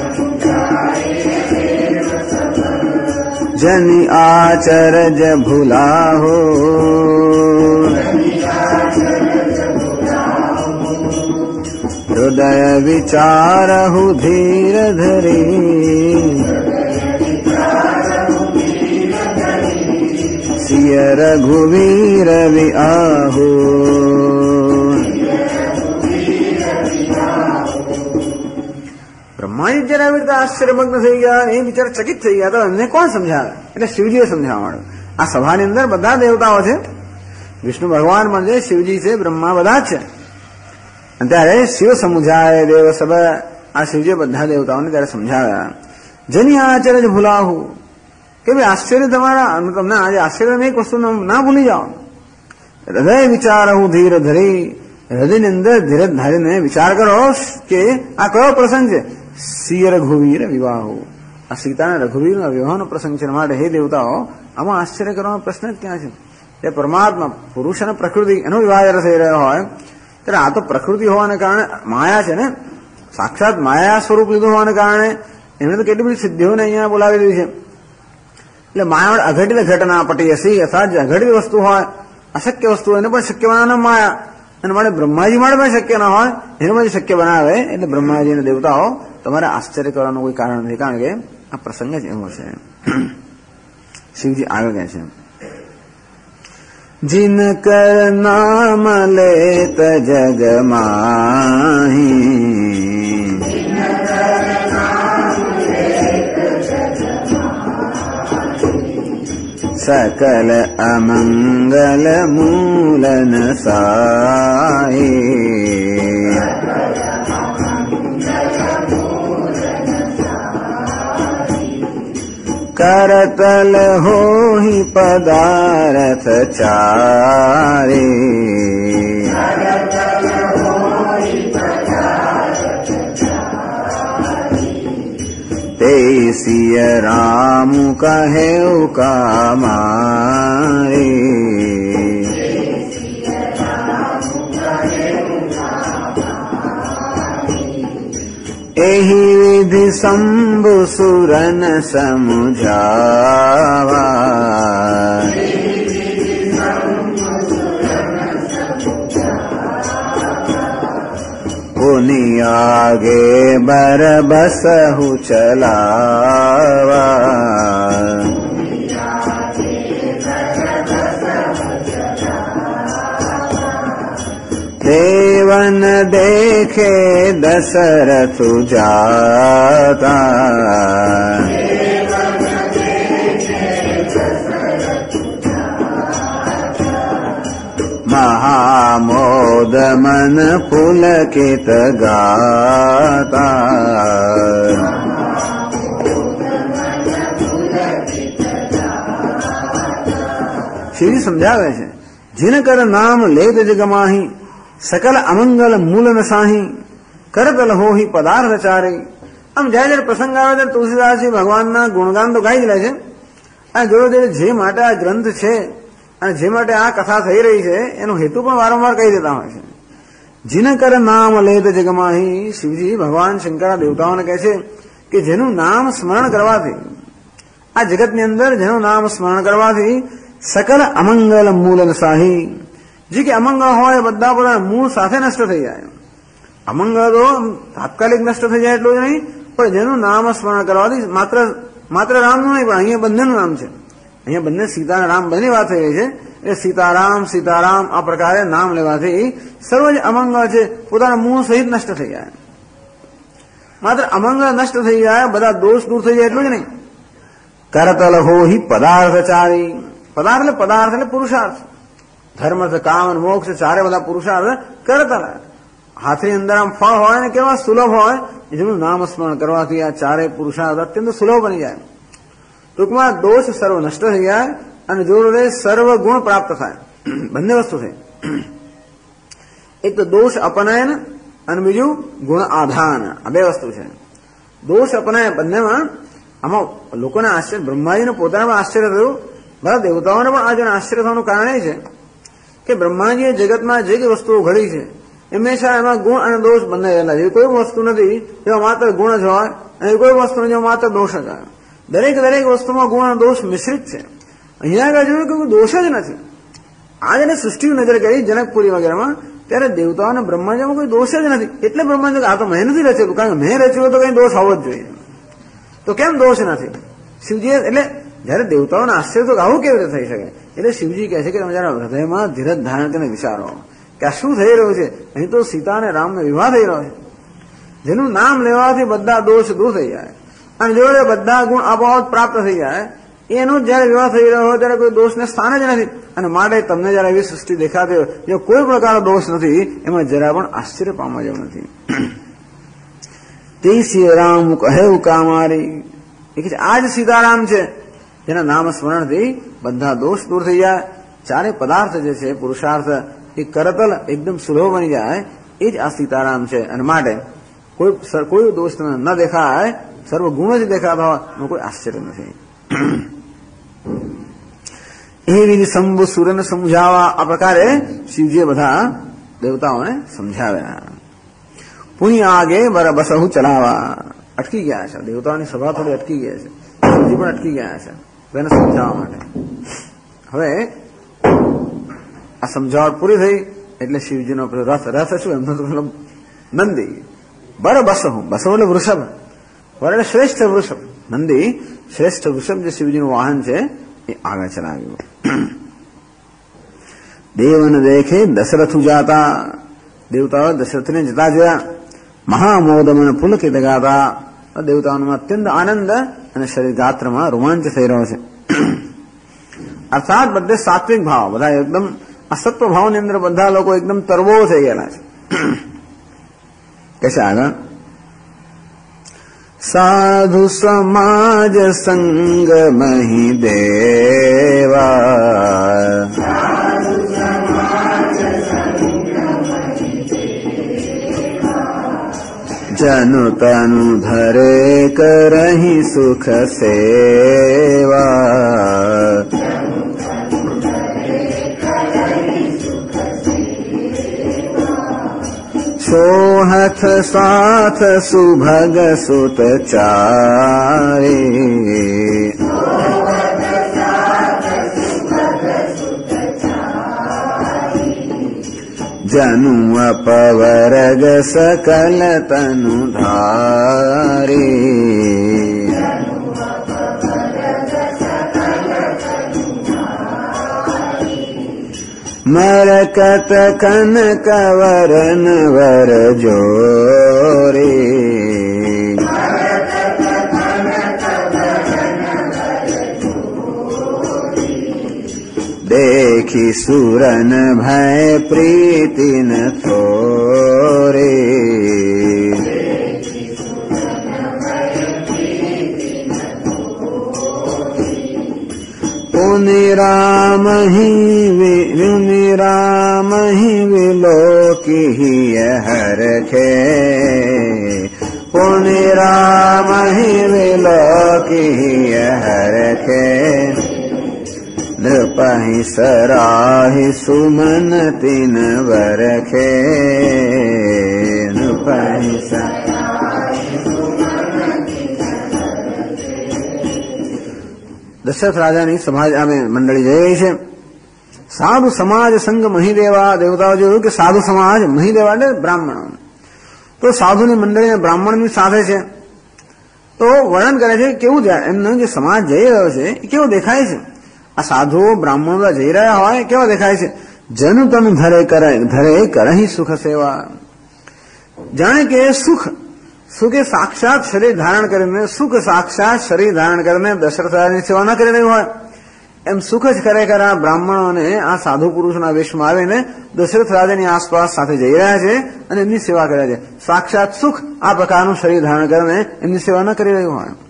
જની આચરજ ભૂલાહો, હૃદય વિચારહુ ધીર ધરી, સિય રઘુવીર વિઆહુ. બ્રહ્માજી જયારે આવી રીતે આશ્ચર્યમગ્ન થઈ ગયા, એ બિચારા ચકિત થઈ ગયા, તો એમને કોણ સમજાવે? એટલે શિવજીએ સમજાવવા માંડ્યું. આ સભાની અંદર બધા દેવતાઓ છે, વિષ્ણુ ભગવાન પણ છે, શિવજી છે, બ્રહ્મા બધા જ છે. અને ત્યારે શિવ સમુજાય દેવ સબ, આ શિવજીએ બધા દેવતાઓને ત્યારે સમજાવ્યા. જેની આચરજ ભૂલાહુ, કે ભાઈ આશ્ચર્ય તમારા, તમને આજે આશ્ચર્ય એક વસ્તુ ના ભૂલી જાઓ. હૃદય વિચારહુ ધીર ધરી, હૃદયની અંદર ધીરજ ધારીને વિચાર કરો કે આ કયો પ્રસંગ છે? સિય રઘુવીર વિવાહો. આ સીતા અને રઘુવીરના વિવાહનો પ્રસંગ છે. માટે હે દેવતાઓ, આમાં આશ્ચર્ય કરવાનો પ્રશ્ન જ ક્યાં છે? એ પરમાત્મા પુરુષ અને પ્રકૃતિ એનો વિવાહ જયારે થઈ રહ્યો હોય ત્યારે આ તો પ્રકૃતિ હોવાને કારણે માયા છે ને, સાક્ષાત માયા સ્વરૂપ લીધું હોવાને કારણે એમને તો કેટલી બધી સિદ્ધિઓને અહીંયા બોલાવી દીધી છે. એટલે માયા અઘટિત ઘટના પટી હસી, અર્થાત જે અઘટિત વસ્તુ હોય, અશક્ય વસ્તુ એને પણ શક્ય બનાવવાના માયા. અને માટે બ્રહ્માજી માટે પણ શક્ય ના હોય એને પણ શક્ય બનાવે. એટલે બ્રહ્માજી અને દેવતાઓ તમારે આશ્ચર્ય કરવાનું કોઈ કારણ નથી, કારણ કે આ પ્રસંગ જ એવો છે. શિવજી આગળ કહે છે, जिन कर नाम लेत जग माही, सकल अमंगल मूलन साई, करतल होहि पदारथ चारे, ते सिय राम कहेउ कामारे, एहि विधि शंभु सुरन समुझावा, पुनि आगे बर बसहु चलावा, देवन देखे दशरथ जाता, महामोद मन पुलकित गाता, श्री समझावे છે, जिन कर नाम लेत जग माही, सकल अमंगल मूल नसाही, करतल हो ही पदार्थ चारे. આમ જયારે જયારે પ્રસંગ આવે ત્યારે તુલસીદાસજી ભગવાનના ગુણગાન તો ગાઈ જ લે છે. આ જોડે જે માટે આ ગ્રંથ છે અને જે માટે આ કથા થઈ રહી છે એનો હેતુ પણ વારંવાર કહી દેતા હોય છે. જીન કર નામ લેત જગમાહી, શિવજી ભગવાન શંકર દેવતાઓને કહે છે કે જેનું નામ સ્મરણ કરવાથી, આ જગતની અંદર જેનું નામ સ્મરણ કરવાથી સકલ અમંગલ મૂલ નસાહી, જે કે અમંગળ હોય બધા પોતાના મૂળ સાથે નષ્ટ થઈ જાય. અમંગળ તો તાત્કાલિક નષ્ટ થઈ જાય એટલું જ નહીં, પણ જેનું નામ સ્મરણ કરવાથી માત્ર રામનું નહીં પણ અહીંયા બંનેનું નામ છે. અહીંયા બંને સીતા અને રામ બંને વાત થઈ રહી છે. એટલે સીતારામ સીતારામ આ પ્રકારે નામ લેવાથી સર્વ જે અમંગળ છે પોતાના મૂળ સહિત નષ્ટ થઈ જાય. માત્ર અમંગળ નષ્ટ થઈ જાય, બધા દોષ દૂર થઈ જાય એટલું જ નહીં. કરતલ હો હિ પદાર્થ ચારી, પદાર્થ એટલે પુરુષાર્થ, ધર્મ કામ અને મોક્ષ ચારે બધા પુરુષાર્થ કરતલ. હાથની અંદર આમ ફળ હોય ને કેવા સુલભ હોય, જેનું નામ સ્મરણ કરવાથી આ ચારે પુરુષાર્થ અત્યંત સુલભ બની જાય. ટૂંકમાં દોષ સર્વ નષ્ટ થઈ જાય અને જોડે સર્વ ગુણ પ્રાપ્ત થાય. બંને વસ્તુ થઈ, એક તો દોષ અપનયન અને બીજું ગુણ આધાન. આ બે વસ્તુ છે. દોષ અપનયન બંનેમાં આમાં લોકોને આશ્ચર્ય, બ્રહ્માજીને પોતાનામાં આશ્ચર્ય થયું, બધા દેવતાઓને પણ આજે આશ્ચર્ય થવાનું કારણ એ છે કે બ્રહ્માજીએ જગતમાં જે કઈ વસ્તુઓ ઘડી છે હંમેશા એમાં ગુણ અને દોષ બંને રહેલા છે. કોઈ વસ્તુ નથી જેમાં માત્ર ગુણ જ હોય અને કોઈ વસ્તુ નથી જેમાં માત્ર દોષ જ હોય. દરેક વસ્તુમાં ગુણ અને દોષ મિશ્રિત છે. અહીંયા આગળ જોયું કે કોઈ દોષ જ નથી. આ જેને સૃષ્ટિ નજર કરી જનકપુરી વગેરેમાં, ત્યારે દેવતાઓ અને બ્રહ્માજીમાં કોઈ દોષ જ નથી. એટલે બ્રહ્માજી આ તો મેં નથી રચેલું, કારણ કે મેં રચ્યું તો કઈ દોષ હોવો જ જોઈએ. તો કેમ દોષ નથી? શિવજી એટલે જયારે દેવતાઓને આશ્ચર્ય તો આવું કેવી રીતે થઈ શકે? એટલે શિવજી કહે છે કે તમે જરા હૃદયમાં ધીરજ ધારણ કરીને વિચારો કે આ શું થઈ રહ્યું છે. અહીં તો સીતા અને રામનો વિવાહ થઈ રહ્યો છે, જેનું નામ લેવાથી બધા દોષ દૂર થઈ જાય અને જોડે બધા ગુણ આપોઆપ પ્રાપ્ત થઈ જાય. એનો જયારે વિવાહ થઈ રહ્યો હોય ત્યારે કોઈ દોષને સ્થાન જ નથી. અને માટે તમને જયારે એવી સૃષ્ટિ દેખાતી હોય જે કોઈ પ્રકારનો દોષ નથી, એમાં જરા પણ આશ્ચર્ય પામવા જેવું નથી. તે સિય રામ કહેવું કામારી, આ જ સીતારામ છે જેના નામ સ્મરણથી બધા દોષ દૂર થઈ જાય. ચારે પદાર્થ જે છે પુરુષાર્થ એ કરતલ એકદમ સુલભ બની જાય એ જ આ સીતારામ છે. અને માટે કોઈ દોષ ન દેખાય, સર્વગુણ જ દેખાતા હોય એનું કોઈ આશ્ચર્ય નથી. એવી શંભુ સૂર્યને સમજાવવા આ પ્રકારે શિવજીએ બધા દેવતાઓને સમજાવ્યા. પુણ્ય આગે બસહુ ચલાવા, અટકી ગયા છે દેવતાઓની સભા, થોડી અટકી ગયા છે, શિવજી પણ અટકી ગયા છે તેને સમજાવવા માટે. હવે આ સમજાવટ પૂરી થઈ એટલે શિવજીનો રથ શું એમનો મતલબ નંદી બર બસહુ, બસહુ એટલે વૃષભ, બર એટલે શ્રેષ્ઠ વૃષભ, નંદી શ્રેષ્ઠ વૃષભ જે શિવજીનું વાહન છે એ આગળ ચલાવ્યું. દેવન દેખે દશરથુ જાતા, દેવતાઓ દશરથને જતા જોયા. મહામોદમન પુલકિત ગાતા, દેવતાઓનો અત્યંત આનંદ અને શરીર ગાત્રમાં રોમાંચ થઈ રહ્યો છે. અર્થાત બધે સાત્વિક ભાવ, બધા એકદમ અસત્વ ભાવની અંદર બધા લોકો એકદમ તરબો થઈ ગયેલા છે. कैसे आगा? साधु समाज संग मही देवा, जनु तनु धरे करहि सुख सेवा, सोहथ साथ सुभग सुत चारे, जनु अपवरग सकल तनु धारे, मरकत कनक वरन वर जोरे, देखी सुरन भय प्रीति न थोरे, पुनि राम ही विलोकी ही हरखे, पुनि राम ही विलोकी ही हरखे, नृपहि सराहि सुमन तिन वरखे, नृपहि દશરથ રાજાની સમાજ આમે મંડળી જઈ રહી છે. સાધુ સમાજ સંગ મહીદેવા, દેવતાઓ જોયું કે સાધુ સમાજ મહીદેવા એટલે બ્રાહ્મણો, તો સાધુની મંડળી બ્રાહ્મણની સાથે છે. તો વર્ણન કરે છે કેવું એમનો જે સમાજ જઈ રહ્યો છે એ કેવો દેખાય છે. આ સાધુઓ બ્રાહ્મણો જઈ રહ્યા હોય કેવા દેખાય છે. જનુ તનુ ધરે કરહી સુખ સેવા, જાણે કે સુખ એ સાક્ષાત શરીર ધારણ કરીને, સુખ સાક્ષાત શરીર ધારણ કરીને દશરથ રાજાની સેવા ન કરી રહ્યું હોય એમ સુખ જ ખરેખર આ બ્રાહ્મણોને આ સાધુ પુરુષોના વેશમાં આવીને દશરથ રાજાની આસપાસ સાથે જઈ રહ્યા છે અને એમની સેવા કરે છે. સાક્ષાત સુખ આ પ્રકારનું શરીર ધારણ કરીને એમની સેવા ન કરી રહ્યું હોય.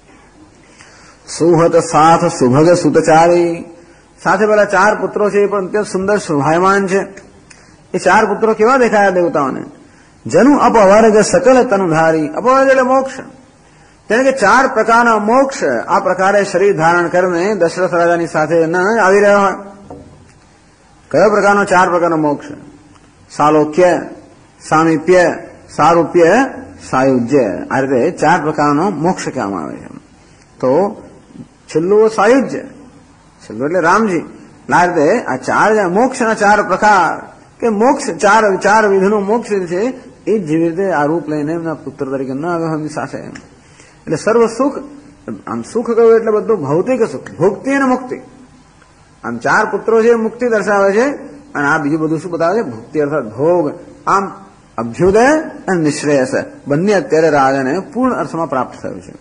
સુહત સાથ સુભગ સુતચારી, સાથે પેલા 4 પુત્રો છે એ પણ અત્યંત સુંદર શોભાયમાન છે. એ 4 પુત્રો કેવા દેખાયા દેવતાઓને. જનુ અપવર્ગ સકલ તનુધારી, અપવર્ગ એટલે મોક્ષ, તેને કે 4 પ્રકારના મોક્ષ આ પ્રકારે શરીર ધારણ કરીને દશરથ રાજાની સાથે ન આવી રહ્યા હોય. કયો પ્રકારનો 4 પ્રકારનો મોક્ષ? સાલોક્ય, સામીપ્ય, સારૂપ્ય, સાયુજ્ય, આ રીતે 4 પ્રકારનો મોક્ષ કહેવામાં આવે છે. તો છેલ્લું સાયુજ્ય, છેલ્લું એટલે રામજી. આ રીતે આ 4 મોક્ષના 4 પ્રકાર કે મોક્ષ 4 વિધનું મોક્ષ છે એ જેવી રીતે આ રૂપ લઈને એમના પુત્ર તરીકે ન આવ્યો એમની સાથે. એટલે સર્વ સુખ, આમ સુખ કહ્યું એટલે બધું ભૌતિક સુખ, ભોક્તિ અને મુક્તિ. આમ 4 પુત્રો છે મુક્તિ દર્શાવે છે અને આ બીજું બધું શું બતાવે છે? ભુક્તિ અર્થાત ભોગ. આમ અભ્યુદય અને નિશ્રેયસ બંને અત્યારે રાજાને પૂર્ણ અર્થમાં પ્રાપ્ત થયું છે.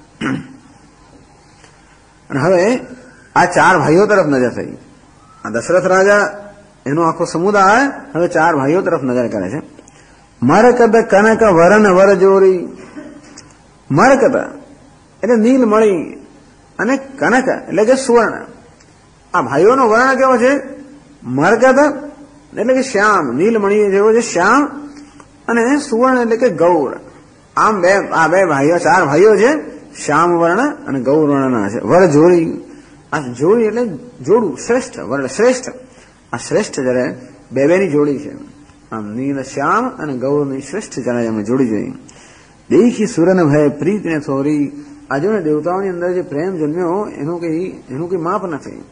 અને હવે આ 4 ભાઈઓ તરફ નજર થઈ. આ દશરથ રાજા એનો આખો સમુદાય હવે 4 ભાઈઓ તરફ નજર કરે છે. મરકત કનક વરન વરજોરી, મરકત એટલે નીલમણી અને કનક એટલે કે સુવર્ણ. આ ભાઈઓનો વર્ણ કેવો છે? મરકત એટલે કે શ્યામ, નીલમણી જેવો છે શ્યામ, અને સુવર્ણ એટલે કે ગૌર. આમ આ બે ભાઈઓ, 4 ભાઈઓ છે, શ્યામ વર્ણ અને ગૌર વર્ણના છે. વર જોડી, આ જોડી એટલે જોડું, શ્રેષ્ઠ, વર શ્રેષ્ઠ. આ શ્રેષ્ઠ જયારે બેની જોડી છે. આમ નીલ શ્યામ અને ગૌરની શ્રેષ્ઠ જરા એમને જોડી જોઈ. દેખી સુરન ભય પ્રીત ને થોરી. આ જો ને દેવતાઓની અંદર જે પ્રેમ જન્મ્યો એનું કઈ માપ નથી.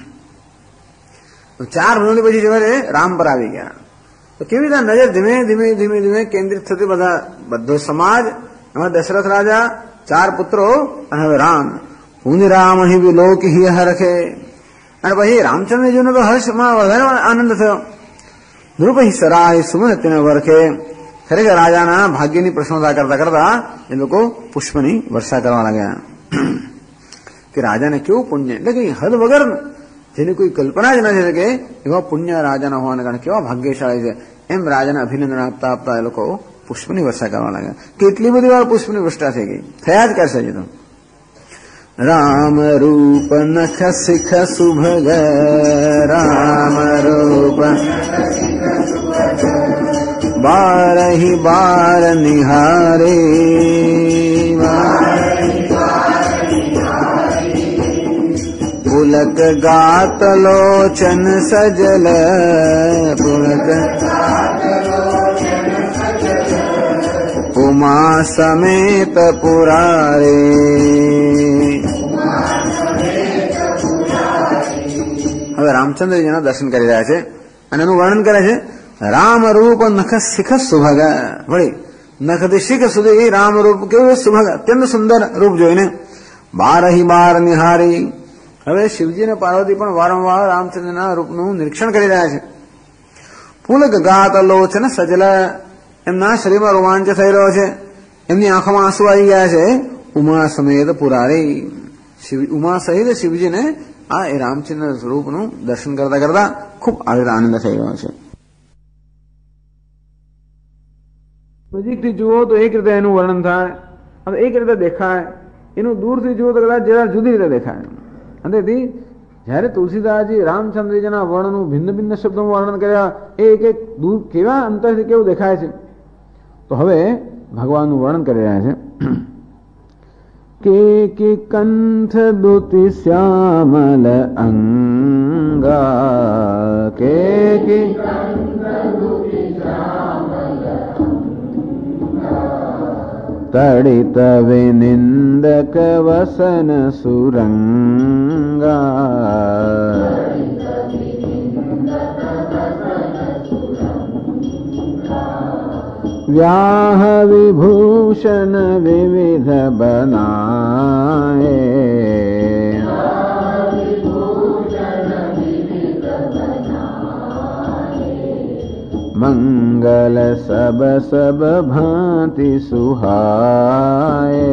4 વર્ષની પછી જયારે રામ પર આવી ગયા તો કેવી રીતે નજર ધીમે ધીમે ધીમે ધીમે કેન્દ્રિત થતી, બધો સમાજ, હવે દશરથ રાજા, 4 પુત્રો અને હવે રામ. પુંજ રામ અહીં વિલોક હિ હરખે. અને પછી રામચંદ્રજીનો તો હર્ષમાં વધારે આનંદ થયો. ધ્રુપ હિ સરાય સુમન તેને વરખે. ખરેખર રાજાના ભાગ્યની પ્રશંસા કરતા કરતા એ લોકો પુષ્પની વર્ષા કરવા લાગ્યા. કે રાજાને કેવું પુણ્ય, એટલે કે હદ વગર જેની કોઈ કલ્પના જ નથી શકે એવા પુણ્ય રાજાના હોવાને કારણે કેવા ભાગ્યશાળી છે, એમ રાજાને અભિનંદન આપતા આપતા એ લોકો પુષ્પની વર્ષા કરવા લાગ્યા. કેટલી બધી વાર પુષ્પની વર્ષા થઈ ગઈ, થયા જ કરશે હજી તો. રામ રૂપ નખ શિખ સુભગ, રામ રૂપ બારહી બાર નિહારે. પુલક ગાત લોચન સજલ, પુલક ઉમા સમેત પુરારે. હવે રામચંદ્રજીના દર્શન કરી રહ્યા છે અને એનું વર્ણન કરે છે. રામ રૂપ નખ શિખ સુભગ, વળી નખથી શિખ સુધી રામ રૂપ કેવું સુભગ, અત્યંત સુંદર રૂપ જોઈને. બારહી બાર નિહારી. હવે શિવજી અને પાર્વતી પણ વારંવાર રામચંદ્રના રૂપનું નિરીક્ષણ કરી રહ્યા છે. પુલક ગાત લોચન સજલ, એમના શરીરમાં રોમાંચ થઈ રહ્યો છે, એમની આંખોમાં આંસુ આવી ગયા છે. ઉમા સમેત પુરારી, ઉમા સહિત શિવજીને આ એ રામચંદ્ર સ્વરૂપનું દર્શન કરતા કરતા ખૂબ આનંદ થઈ રહ્યો છે. નજીકથી જુઓ તો એક રીતે એનું વર્ણન થાય, હવે એક રીતે દેખાય, એનું દૂરથી જુઓ તો કદાચ જરા જુદી રીતે દેખાય. અને તેથી જયારે તુલસીદાસજી રામચંદ્રજીના વર્ણનું ભિન્ન ભિન્ન શબ્દોમાં વર્ણન કર્યા, એ એક એક દૂર કેવા અંતરથી કેવું દેખાય છે. તો હવે ભગવાનનું વર્ણન કરી રહ્યા છે. કે કંઠ દુતિ શ્યામલ અંગા, કે તડિત વિનિંદક વસન સુરંગા. વ્યાહ વિભૂષણ વિવિધ બનાએ, મંગલ સબ સબ ભાંતિ સુહાય.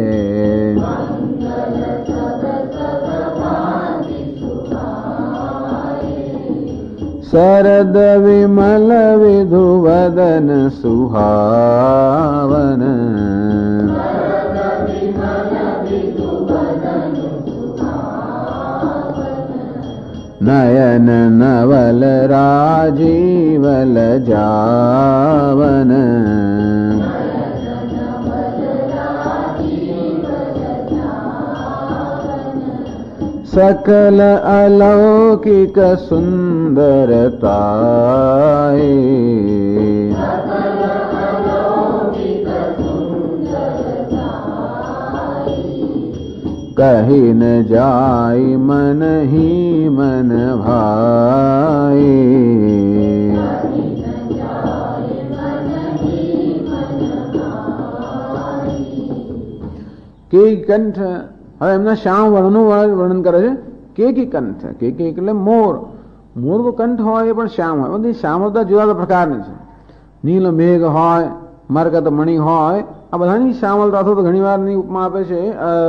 શરદ વિમલ વિધુ વદન સુહાવન. નયન નવલ રાજીવલ જાવન. सकल अलौकिक सुंदरताए कही न जाय मन ही मन भाई। के कंठ હવે એમના શ્યામ વર્ણનું વર્ણન કરે છે. કેકી કંઠ, કેકી એટલે મોર. મોર તો કંઠ હોય પણ શ્યામ હોય. બધી શ્યામતા જુદા જુદા પ્રકારની છે. નીલ મેઘ હોય, મરકત મણિ હોય, આ બધાની શ્યામલતા તો ઘણી વારની ઉપમા આપે છે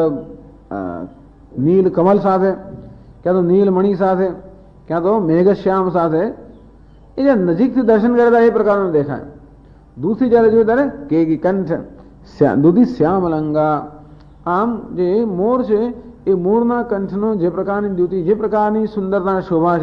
નીલ કમલ સાથે, ક્યાં તો નીલ મણિ સાથે, ક્યાં તો મેઘ શ્યામ સાથે. એ જે નજીકથી દર્શન કરેલા એ પ્રકારનું દેખાય. દૂરથી જયારે જોયું ત્યારે કેકી કંઠ દૂધી શ્યામલંગા. આમ જે મોર છે એ મોરના કંઠનો જે પ્રકારની દ્યુતિ, જે પ્રકારની સુંદરતા શોભા છે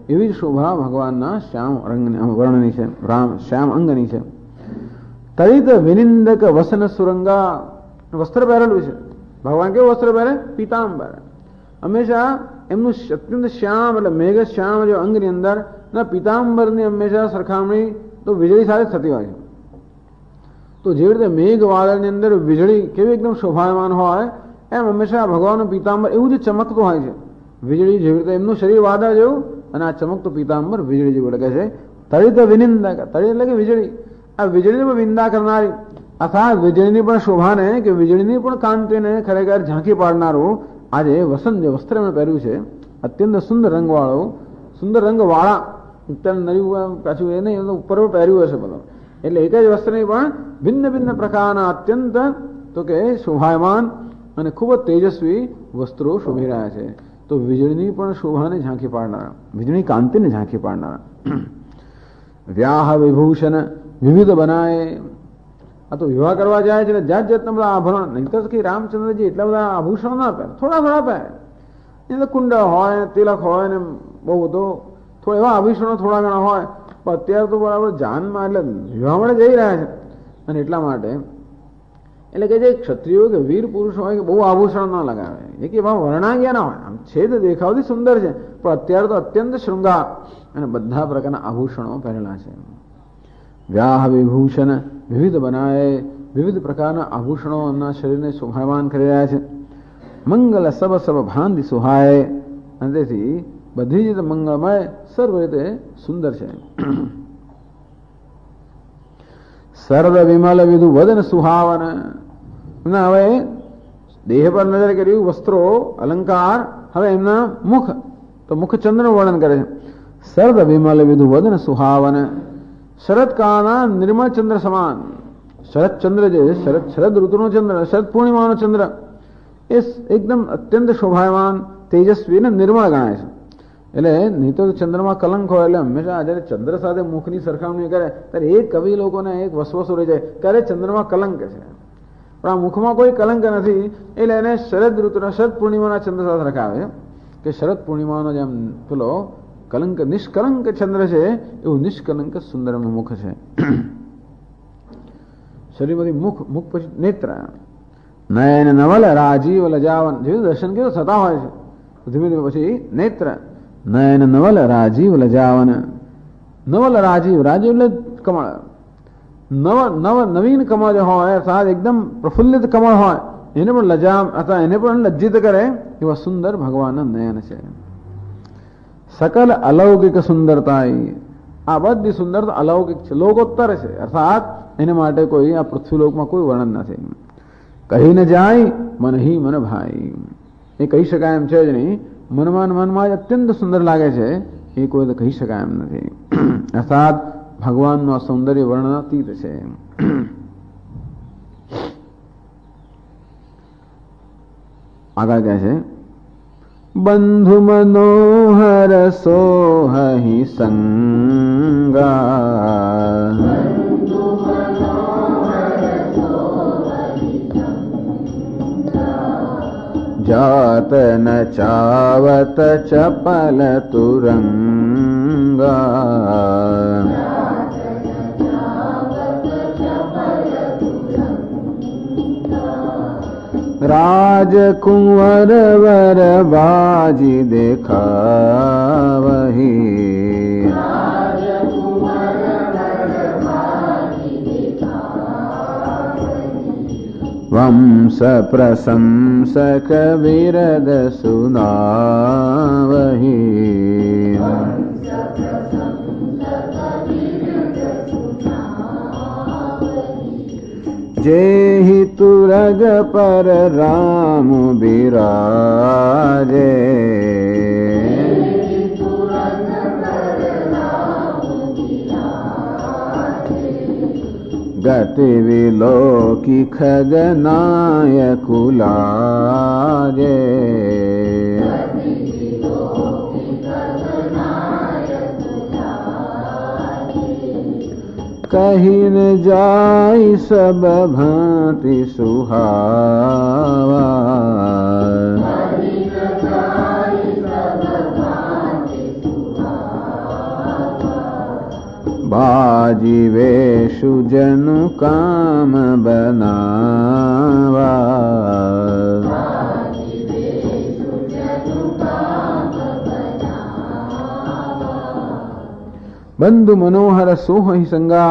એવી જ શોભા ભગવાનના શ્યામ વર્ણની છે, રામ શ્યામ અંગની છે. તરિત વિનિંદક વસન સુરંગા, વસ્ત્ર પહેરેલું છે. ભગવાન કેવું વસ્ત્ર પહેરે? પીતાંબર. હંમેશા એમનું અત્યંત શ્યામ એટલે મેઘ શ્યામ જે અંગની અંદર પીતાંબરની હંમેશા સરખામણી તો વીજળી સાથે થતી હોય છે. તો જેવી રીતે મેઘ વાદળની અંદર વીજળી કેવી એકદમ શોભાયમાન હોય એમ હંમેશા ભગવાનનું પીતાંબર એવું જ ચમકતું હોય છે. વીજળી જેવી રીતે એમનું શરીર વાદળ જેવું અને આ ચમકતું પીતાંબર વીજળી જેવું લાગે છે. તરિત વિનિંદક, તરિત એટલે કે વીજળી, આ વીજળીની પણ વિંદા કરનારી અર્થાત વીજળીની પણ શોભાને કે વીજળીની પણ કાંતિને ખરેખર ઝાંકી પાડનારું આજે વસંત જે વસ્ત્ર એમણે પહેર્યું છે અત્યંત સુંદર રંગવાળું, સુંદર રંગવાળા, અત્યારે નર્યું પાછું એ નહીં ઉપર પહેર્યું હશે બધું, એટલે એક જ વસ્ત્રની પણ ભિન્ન ભિન્ન પ્રકારના અત્યંત તો કે શોભાયમાન અને ખૂબ જ તેજસ્વી વસ્ત્રો શોભી રહ્યા છે. તો વીજળીની પણ શોભાને ઝાંખી પાડનારા, વીજળી કાંતિને ઝાંખી પાડનારા. વ્યાહ વિભૂષણ વિવિધ બનાય, આ તો વિવાહ કરવા જાય છે જાત જાતના બધા આભરણ, નહીં તો કે રામચંદ્રજી એટલા બધા આભૂષણો ના પહેરે, થોડા થોડા પહેરે. એ કુંડળ હોય, તિલક હોય ને બહુ બધો થોડા એવા આભૂષણો થોડા ઘણા હોય, પણ અત્યારે તો બરાબર જાનમાં એટલે વિવાહ માટે જઈ રહ્યા છે. અને એટલા માટે એટલે કે જે ક્ષત્રિયો કે વીર પુરુષ હોય કે બહુ આભૂષણ ના લગાવે, એ કે વર્ણાંગ્યા ના હોય, આમ છે તો દેખાવથી સુંદર છે પણ અત્યારે તો અત્યંત શૃંગાર અને બધા પ્રકારના આભૂષણો પહેરેલા છે. વ્યાહ વિભૂષણ વિવિધ બનાય, વિવિધ પ્રકારના આભૂષણો એમના શરીરને શોભાયમાન કરી રહ્યા છે. મંગલ સબ સબ ભાંતિ સુહાય, અને તેથી બધી જ રીતે મંગળમય સર્વ રીતે સુંદર છે. સરદ વિમલ વિધુ વદન સુહાવન, એમના હવે દેહ પર નજર કર્યું, વસ્ત્રો અલંકાર, હવે એમના મુખ તો મુખચંદ્રનું વર્ણન કરે છે. સરદ વિમલ વિધુ વદન સુહાવન, શરદકાળના નિર્મળ ચંદ્ર સમાન. શરદ ચંદ્ર જે શરદ ઋતુનો ચંદ્ર, શરદ પૂર્ણિમાનો ચંદ્ર એ એકદમ અત્યંત શોભાયમાન, તેજસ્વી અને નિર્મળ ગણાય છે. એટલે નહીં તો ચંદ્રમાં કલંક હોય, એટલે હંમેશા જયારે ચંદ્ર સાથે મુખની સરખામણી કરે ત્યારે એક કવિ લોકોને એક વસવસો રહી જાય, ત્યારે ચંદ્રમાં કલંક છે પણ આ મુખમાં કોઈ કલંક નથી, એટલે એને શરદ ઋતુના શરદ પૂર્ણિમાના ચંદ્ર સાથે રખાવે કે શરદ પૂર્ણિમાનો જેમ પેલો કલંક નિષ્કલંક ચંદ્ર છે એવું નિષ્કલંક સુંદર મુખ છે. શરીરમાંથી મુખ પછી નેત્ર, નયન નવલ રાજીવ લજાવન, જેવું દર્શન કેવું થતા હોય છે ધીમે ધીમે પછી નેત્ર, નયન નવલ રાજીવ લજાવન. નવલ રાજીવ, રાજીવ એટલે કમળ, નવીન કમળ જે હોય અર્થાત એકદમ પ્રફુલ્લિત કમળ હોય એને પણ લજામ અથવા એને પણ લજ્જિત કરે એવા સુંદર ભગવાનના નયન છે. સકલ અલૌકિક સુંદરતા, આ બધી સુંદરતા અલૌકિક છે, લોકોત્તર છે, અર્થાત એને માટે કોઈ આ પૃથ્વીલોકમાં કોઈ વર્ણન નથી. કહી ન જાય મન હી મન ભાઈ, એ કહી શકાય એમ છે જ નહીં, મનમાં જ અત્યંત સુંદર લાગે છે, એ કોઈ તો કહી શકાય એમ નથી. અર્થાત ભગવાનનું આ સૌંદર્ય વર્ણનાતીત છે. આગળ કહે છે બંધુ મનોહર સોહહિ સંગા, જાત ન ચાવત ચપલ તુરંગા, રાજકુંવર વર બાજી દેખાવહી, વંશ પ્રશંસક વિરદ સુનાવહી, જેહિ તુરગ પર રામ બિરાજે, ગતિ વિલોકી ખગનાય કુલાજે, કહી ન જાય સબ ભાંતિ સુહાવા, बाजीवेशु जनु काम बनावा। બંધુ મનોહર સોહી સંગા,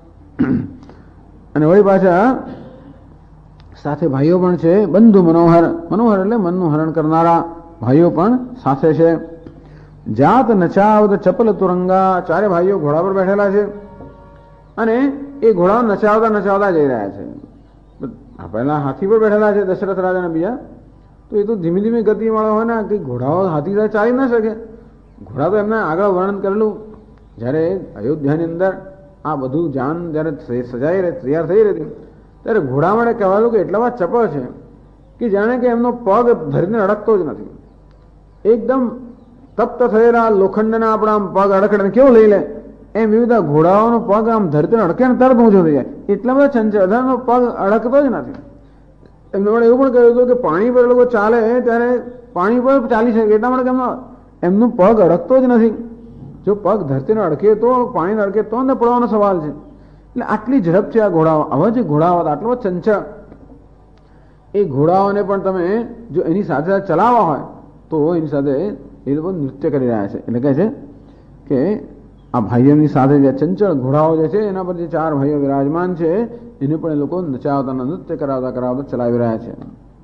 અને વળી પાછા સાથે ભાઈઓ પણ છે. બંધુ મનોહર, મનોહર એટલે મનનું હરણ કરનારા ભાઈઓ પણ સાથે છે. જાત નચાવત ચપલ તુરંગા, ચારે ભાઈઓ ઘોડા પર બેઠેલા છે અને એ ઘોડા નચાવતા નચાવતા જઈ રહ્યા છે. પહેલા હાથી પર બેઠેલા છે દશરથ રાજા બીજા, તો એ તો ધીમી ધીમી ગતિ વાળા હોય ને, કે ઘોડાઓ હાથી સાથે ચાલી ના શકે. ઘોડા તો એમને આગળ વર્ણન કરેલું. જયારે અયોધ્યાની અંદર આ બધું જાન જયારે સજાઈ તૈયાર થઈ રહી ત્યારે ઘોડા માટે કહેવાયું કે એટલા બધા ચપળ છે કે જાણે કે એમનો પગ ધરીને અડકતો જ નથી. એકદમ તપ્ત થયેલા લોખંડના આપણા પગ અડકડે કેવો લઈ લે એમ એવી રીતે ઘોડાઓનો પગ આમ ધરતીને અડકે ને તરત ઊંચો થઈ જાય. એટલા બધા ચંચળ, બધાનો પગ અડકતો જ નથી. એમને પણ એવું પણ કહ્યું હતું કે પાણી પર લોકો ચાલે ત્યારે પાણી પર ચાલી શકે, એટલા માટે એમનો પગ અડકતો જ નથી. જો પગ ધરતીને અડકે તો, પાણીને અડકે તો ને પડવાનો સવાલ છે. એટલે આટલી ઝડપ છે આ ઘોડાઓ. આવા જે ઘોડાઓ આટલો ચંચળ, એ ઘોડાઓને પણ તમે જો એની સાથે ચલાવવા હોય તો એની સાથે એ લોકો નૃત્ય કરી રહ્યા છે. એટલે કહે છે કે આ ભાઈઓની સાથે જે ચંચળ ઘોડાઓ જે છે એના પર જે ચાર ભાઈઓ વિરાજમાન છે એને પણ એ લોકો નચાવતા નૃત્ય કરાવતા કરાવતા ચલાવી રહ્યા છે.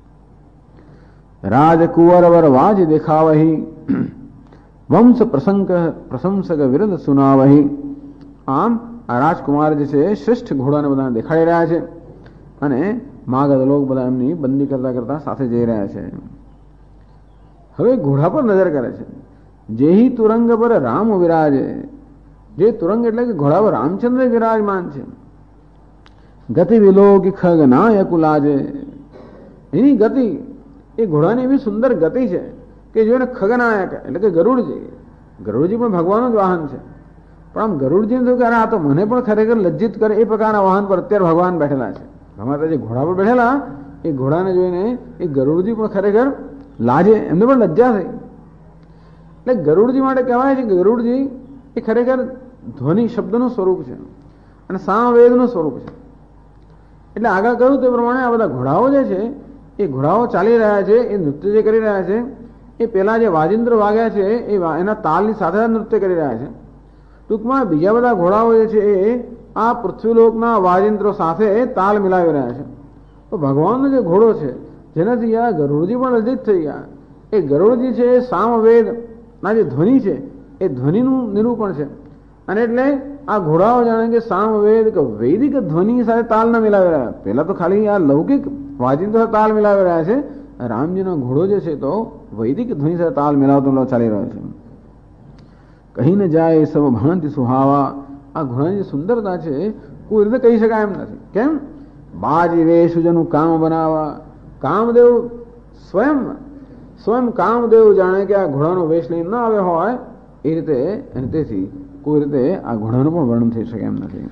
રાજકુંવર વર વાજ દેખાવહી, વંશ પ્રશંસક વિરદ સુનાવહી. આમ આ રાજકુમાર જે છે શ્રેષ્ઠ ઘોડાને બધાને દેખાડી રહ્યા છે અને માગધ લોક બધા એમની બંદી કરતા કરતા સાથે જઈ રહ્યા છે. હવે ઘોડા પર નજર કરે છે. જેહી તુરંગ પર રામ વિરાજે, જે તુરંગ એટલે કે ઘોડા પર રામચંદ્ર વિરાજમાન છે. ગતિ વિલોકી ખગનાય કુલાજે, એની ગતિ, એ ઘોડાની એવી સુંદર ગતિ છે કે જોઈને ખગનાયક એટલે કે ગરુડજી, ગરુડજી પણ ભગવાનનું જ વાહન છે. પણ આમ ગરુડજીને થયું કે આ તો મને પણ ખરેખર લજ્જિત કરે એ પ્રકારના વાહન પર અત્યારે ભગવાન બેઠેલા છે. ભગવાન જે ઘોડા પર બેઠેલા એ ઘોડાને જોઈને એ ગરુડજી પણ ખરેખર લાજે, એમને પણ લજ્જા થઈ. એટલે ગરુડજી માટે કહેવાય છે કે ગરુડજી એ ખરેખર ધ્વનિ શબ્દનું સ્વરૂપ છે અને સામવેદનું સ્વરૂપ છે. એટલે આગળ કહ્યું તે પ્રમાણે આ બધા ઘોડાઓ જે છે એ ઘોડાઓ ચાલી રહ્યા છે, એ નૃત્ય જે કરી રહ્યા છે એ પેલા જે વાજિંદ્ર વાગ્યા છે એ એના તાલની સાથે નૃત્ય કરી રહ્યા છે. ટૂંકમાં બીજા બધા ઘોડાઓ જે છે એ આ પૃથ્વીલોકના વાજિંત્રો સાથે તાલ મિલાવી રહ્યા છે. તો ભગવાનનો જે ઘોડો છે જેનાથી આ ગરુડજી પણ લજ્જિત થઈ ગયા, એ ગરુડજી છે એ સામવેદ ના જે ધ્વનિ છે એ ધ્વનિનું નિરૂપણ છે. અને એટલે આ ઘોડાઓ જાણે કે સામવેદ કે વૈદિક ધ્વનિ સાથે તાલ ન મિલાવી રહ્યા. પેલા તો ખાલી આ લૌકિક વાજિંત્ર સાથે તાલ મિલાવી રહ્યા છે. રામજીનો ઘોડો જે છે તો વૈદિક ધ્વનિ સાથે તાલ મિલાવતો ચાલી રહ્યો છે. કહી ન જાય સબ ભાંતિ સુહાવા, આ ઘોડાની જે સુંદરતા છે કોઈ રીતે કહી શકાય એમ નથી. કેમ? બાજી વેશજનું કામ બનાવવા, કામદેવ સ્વયં કામદેવ જાણે કે આ ઘોડાનો વેશ લઈને ન આવ્યો હોય એ રીતે, અને તેથી કોઈ રીતે આ ઘોડાનું પણ વર્ણન થઈ શકે એમ નથી.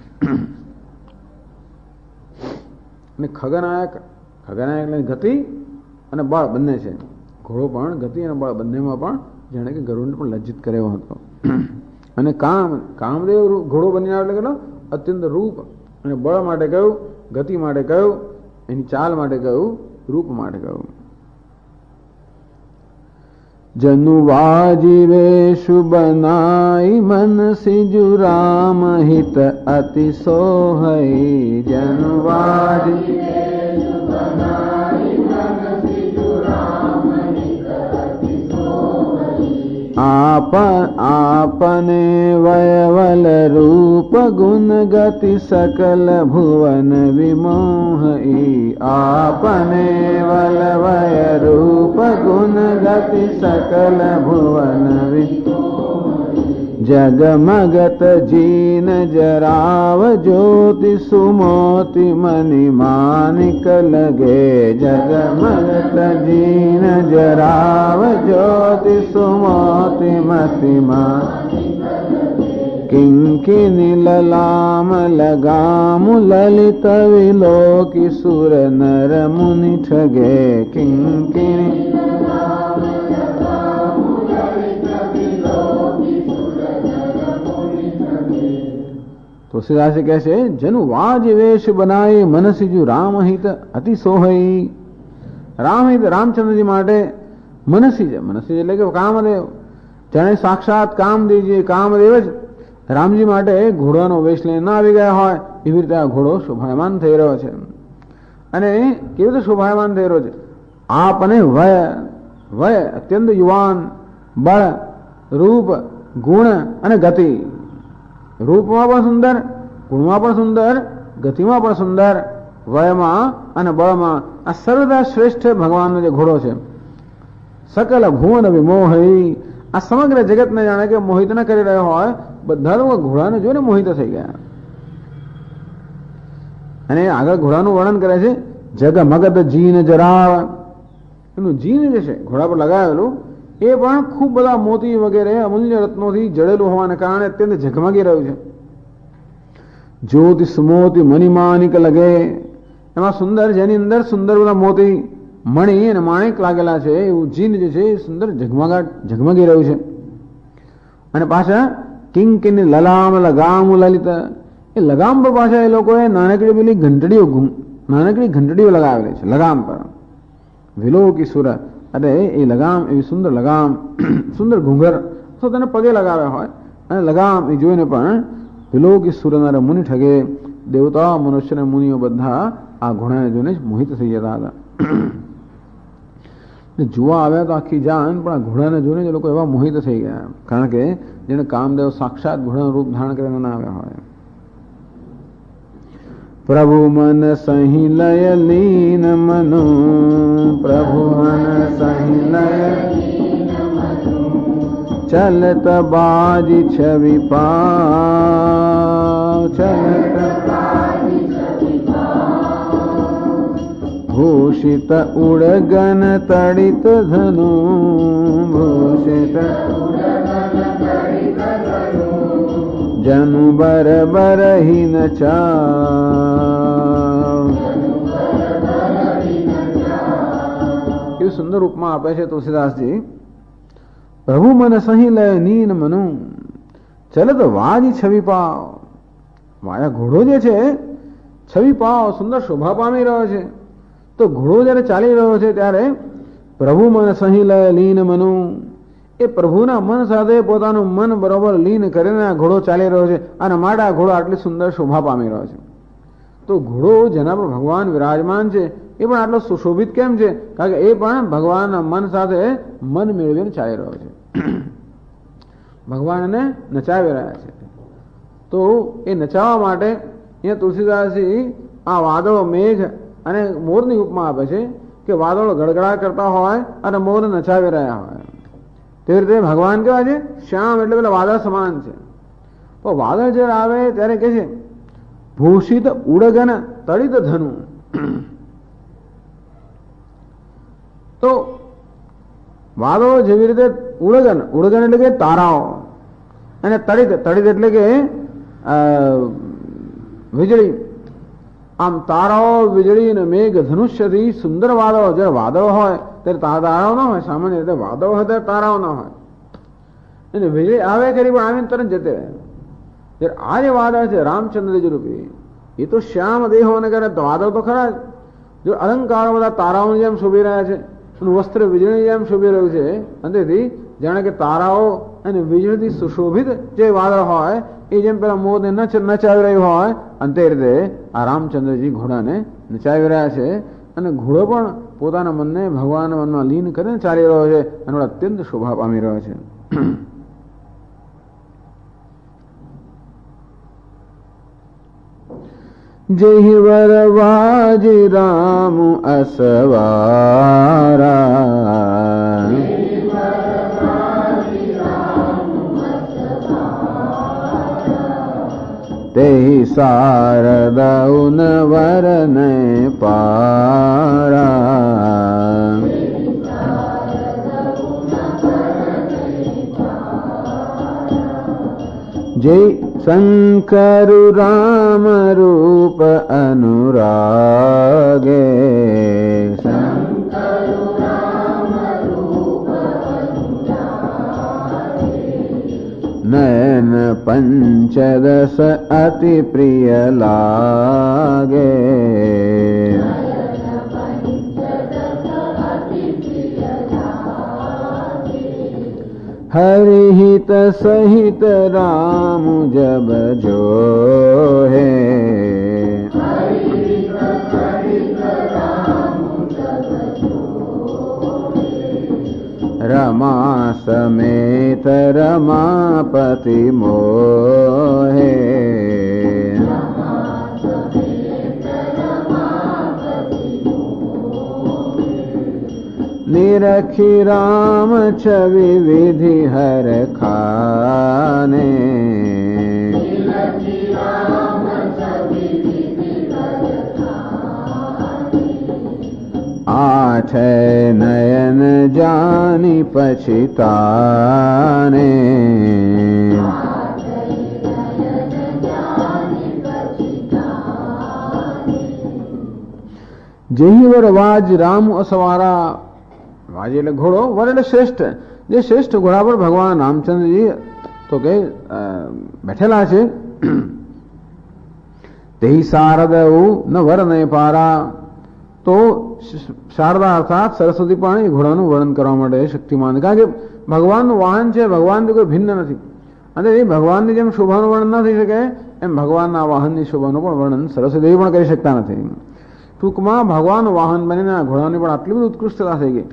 અને ખગનાયક એટલે ગતિ અને બળ બંને છે. ઘોડો પણ ગતિ અને બળ બંનેમાં પણ જાણે કે ગરુડને પણ લજ્જિત કર્યો હતો. અને કામદેવ ઘોડો બની આવ્યો એટલે કેટલો અત્યંત રૂપ અને બળ માટે કહ્યું, ગતિ માટે કહ્યું, એની ચાલ માટે કહ્યું, રૂપ માટે કહ્યું. જનુ વાજીવેશુ બનાઈ મન સિજુ રામ હિત અતિ સોહઈ. જનુ વાજીવેશુ બનાઈ મન સિજુ રામ હિત અતિ સોહઈ. આપને વયવલ રૂપ ગુણ ગતિ સકલ ભુવન વિમોહઈ. આપને વલ વય રૂપ ગુણ ગતિ સકલ ભુવન વિમોહઈ. જગમગત જીન જરાવ જ્યોતિ સુમોતિ મની માનિક લગે. જગમગત જીન જરાવ જ્યોતિ સુમોતિ મતિમાં. કિંકિની લલામ લગામુ લલિત વિલોકી સુર નર મુનિ ઠગે. કિંકિની तुलसीदास जी कहે છે જનુ વાજ વેશ બનાય મનસીજુ રામહિત અતિ સોહઈ. રામહિત રામચંદ્રજી માટે મનસી છે. મનસી એટલે કે કામદેવ, જાણે સાક્ષાત કામદેવજી કામદેવ જ રામજી માટે ઘોડાનો વેશ લઈને ના આવી ગયા હોય એવી રીતે આ ઘોડો શોભાયમાન થઈ રહ્યો છે. અને કેવી રીતે શોભાયમાન થઈ રહ્યો છે? આપ અને વય વય અત્યંત યુવાન, બળ, રૂપ, ગુણ અને ગતિ. રૂપમાં પણ સુંદર, ગુણમાં પણ સુંદર, ગતિમાં પણ સુંદર, વયમાં અને બળમાં આ સર્વદા શ્રેષ્ઠ ભગવાનનો જે ઘોડો છે. સકલ ભુવન વિમોહી, આ સમગ્ર જગતને જાણે કે મોહિત ન કરી રહ્યો હોય, બધા લોકો ઘોડાને જોઈને મોહિત થઈ ગયા. અને આગળ ઘોડાનું વર્ણન કરે છે જગમગત જીન જરાવ. એનું જીન જે છે ઘોડા પર લગાવેલું એ પણ ખૂબ બધા મોતી વગેરે અમૂલ્ય રત્નોથી જડેલું હોવાને કારણે અત્યંત ઝગમગી રહ્યું છે. જ્યોતિ સુમોતી મણિમાનિક લગે, એમાં સુંદર, જેની અંદર સુંદર બધા મોતી, મણિ અને માણિક લાગેલા છે એવું જીન જે છે એ સુંદર ઝગમગી રહ્યું છે. અને પાછા કિંકિની લલામ લગામ લલિત, એ લગામ પર પાછા એ લોકોએ નાનકડી પેલી ઘંટડીઓ લગાવેલી છે લગામ પર. વિલોકી સુર, અને એ લગામ એવી સુંદર લગામ, સુંદર ઘૂંઘર તો તેને પગે લગાવ્યા હોય અને લગામ એ જોઈને પણ વિલોકી સુરનારા મુનિ ઠગે. દેવતા, મનુષ્ય અને મુનિઓ બધા આ ઘોડાને જોઈને જ મોહિત થઈ જતા હતા. જોવા આવ્યા તો આખી જાન, પણ આ ઘોડાને જોઈને જ લોકો એવા મોહિત થઈ ગયા, કારણ કે જેને કામદેવ સાક્ષાત ઘોડાનું રૂપ ધારણ કરીને ના આવ્યા હોય. પ્રભુ મન સહી લય લીન મનો, પ્રભુ મન સહી લય ચલત બાજી છવિ પાવ, ચલત ભૂષિત ઉડગન તડિત ધનુ, ભૂષિત જનુ બર બરહીન ચાવ. એવું સુંદર ઉપમા આપે છે તુલસીદાસજી. પ્રભુ મન સહી લય નીન મનુ ચલત વાજી છવિ પાવ. માયા ઘોડો જે છે છવિ પાવ, સુંદર શોભા પામી રહ્યો છે. તો ઘોડો જયારે ચાલી રહ્યો છે ત્યારે પ્રભુ મન સહી લય લીન મનુ, એ પ્રભુના મન સાથે પોતાનું મન બરોબર લીન કરીને આ ઘોડો ચાલી રહ્યો છે, અને માટે આ ઘોડો આટલી સુંદર શોભા પામી રહ્યો છે. તો ઘોડો જેના પર ભગવાન વિરાજમાન છે એ પણ આટલો સુશોભિત કેમ છે? કારણ કે એ પણ ભગવાનના મન સાથે મન મેળવીને ચાલી રહ્યો છે, ભગવાનને નચાવી રહ્યા છે. તો એ નચાવવા માટે અહીંયા તુલસીદાસજી આ વાદળો, મેઘ અને મોરની ઉપમા આપે છે કે વાદળો ગડગડા કરતા હોય અને મોર નચાવી રહ્યા હોય. તેવી રીતે ભગવાન કેવા છે? શ્યામ, એટલે પેલા વાદળ સમાન છે. તો વાદળ જયારે આવે ત્યારે કે છે ભૂષિત ઉડગન તડિત ધનુ. તો વાદળો જેવી રીતે ઉડગન, ઉડગન એટલે કે તારાઓ, અને તડિત, તડિત એટલે કે વીજળી. આમ તારાઓ, વીજળી અને મેઘ ધનુષ્યથી સુંદર વાદળો. જયારે વાદળો હોય ત્યારે તારાઓ ના હોય, સામાન્ય રીતે વાદળો હોય ત્યારે તારાઓ ના હોય, અને વીજળી આવે ખરી પણ આવીને તરત જતે રહે. જ્યારે આ જે વાદળ છે રામચંદ્રજી રૂપી, એ તો શ્યામ દેહ હોવાને કારણે વાદળ તો ખરા જ. જો અલંકારો બધા તારાઓની જેમ શોભી રહ્યા છે, વસ્ત્ર વીજળી જેમ શોભી રહ્યું છે, અને તેથી જાણે કે તારાઓ અને વીજળીથી સુશોભિત જે વાદળ હોય એ જેમ પેલા મોરને નચાવી રહ્યું હોય, અને તે રીતે આ રામચંદ્રજી ઘોડાને નચાવી રહ્યા છે. અને ઘોડો પણ પોતાના મનને ભગવાનના મનમાં લીન કરીને ચાલી રહ્યો છે, અને અત્યંત શોભા પામી રહ્યો છે. જય વરવાજી રામ અસવારા, તે શારદૌન વરને પારા. જય શંકર રામ રૂપ અનુરાગે, નયન પંચદશ અતિ પ્રિય લાગે. હરિહિત સહિત રામ જબ જો હે. रमा समेत रमापति मोहे. निरखी राम छवि विधि हर खाने. आठ नयन जानी पछिताने. જેહી વર વાજ રામ અસવારા. વાજ એટલે ઘોડો, વર એટલે શ્રેષ્ઠ. જે શ્રેષ્ઠ ઘોડા પર ભગવાન રામચંદ્રજી તો કે બેઠેલા છે. તેહી શારદ ન વર નય પારા. તો શારદા અર્થાત સરસ્વતી પણ એ ઘોડાનું વર્ણન કરવા માટે શક્તિમાન, કારણ કે ભગવાનનું વાહન છે, ભગવાનથી કોઈ ભિન્ન નથી. અને એ ભગવાનની જેમ શોભાનું વર્ણન ન થઈ શકે એમ ભગવાનના વાહનની શોભાનું પણ વર્ણન સરસ્વતી દેવી પણ કરી શકતા નથી. ટૂંકમાં ભગવાનનું વાહન બનીને આ ઘોડાની પણ આટલી બધી ઉત્કૃષ્ટતા થઈ ગઈ.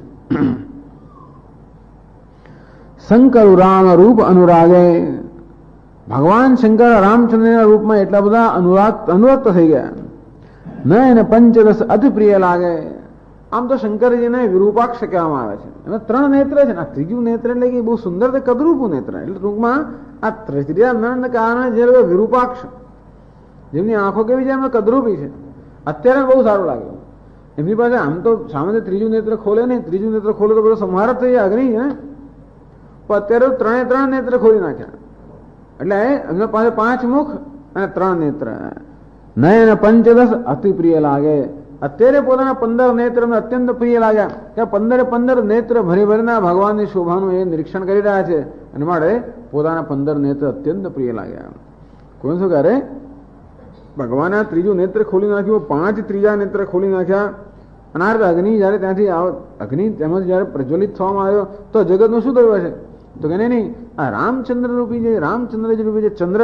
શંકર રામ રૂપ અનુરાગે. ભગવાન શંકર રામચંદ્રના રૂપમાં એટલા બધા અનુરક્ત થઈ ગયા. નયન પંચદશ અતિ પ્રિય લાગે. આમ તો શંકરજીને વિરૂપાક્ષ કહેવામાં આવે છે. એમાં ત્રણ નેત્ર છે ને, આ ત્રીજું નેત્ર એટલે કે બહુ સુંદર તે કદરૂપું નેત્ર. એટલે ટૂંકમાં આ ત્રીજા નયનને કારણે જે લોકો વિરૂપાક્ષ, જેમની આંખો કેવી છે એમને કદરૂપી છે, અત્યારે બહુ સારું લાગે. એમની પાસે આમ તો સામાન્ય ત્રીજું નેત્ર ખોલે નહીં, ત્રીજું નેત્ર ખોલે તો બધો સંહાર થઈ જાય, અગ્નિ છે ને. પણ અત્યારે ત્રણ નેત્ર ખોલી નાખ્યા. એટલે એમના પાસે 5 મુખ અને 3 નેત્ર. નયન પંચદશ અતિ પ્રિય લાગે. અત્યારે પોતાના 15 નેત્ર અત્યંત પ્રિય લાગ્યા. કે 15 નેત્ર ભરી ભરીના ભગવાનની શોભાનું એ નિરીક્ષણ કરી રહ્યા છે, અને માટે પોતાના 15 નેત્ર અત્યંત પ્રિય લાગ્યા. કોણ શું કરે? ભગવાને ત્રીજું નેત્ર ખોલી નાખ્યું, 5 ત્રીજા નેત્ર ખોલી નાખ્યા. અનાર્થ અગ્નિ જયારે ત્યાંથી અગ્નિ તેમજ જયારે પ્રજ્વલિત થવામાં આવ્યો તો જગતનું શું થયું હશે? તો કે નહીં, આ રામચંદ્ર રૂપી જે રામચંદ્રજી રૂપી જે ચંદ્ર,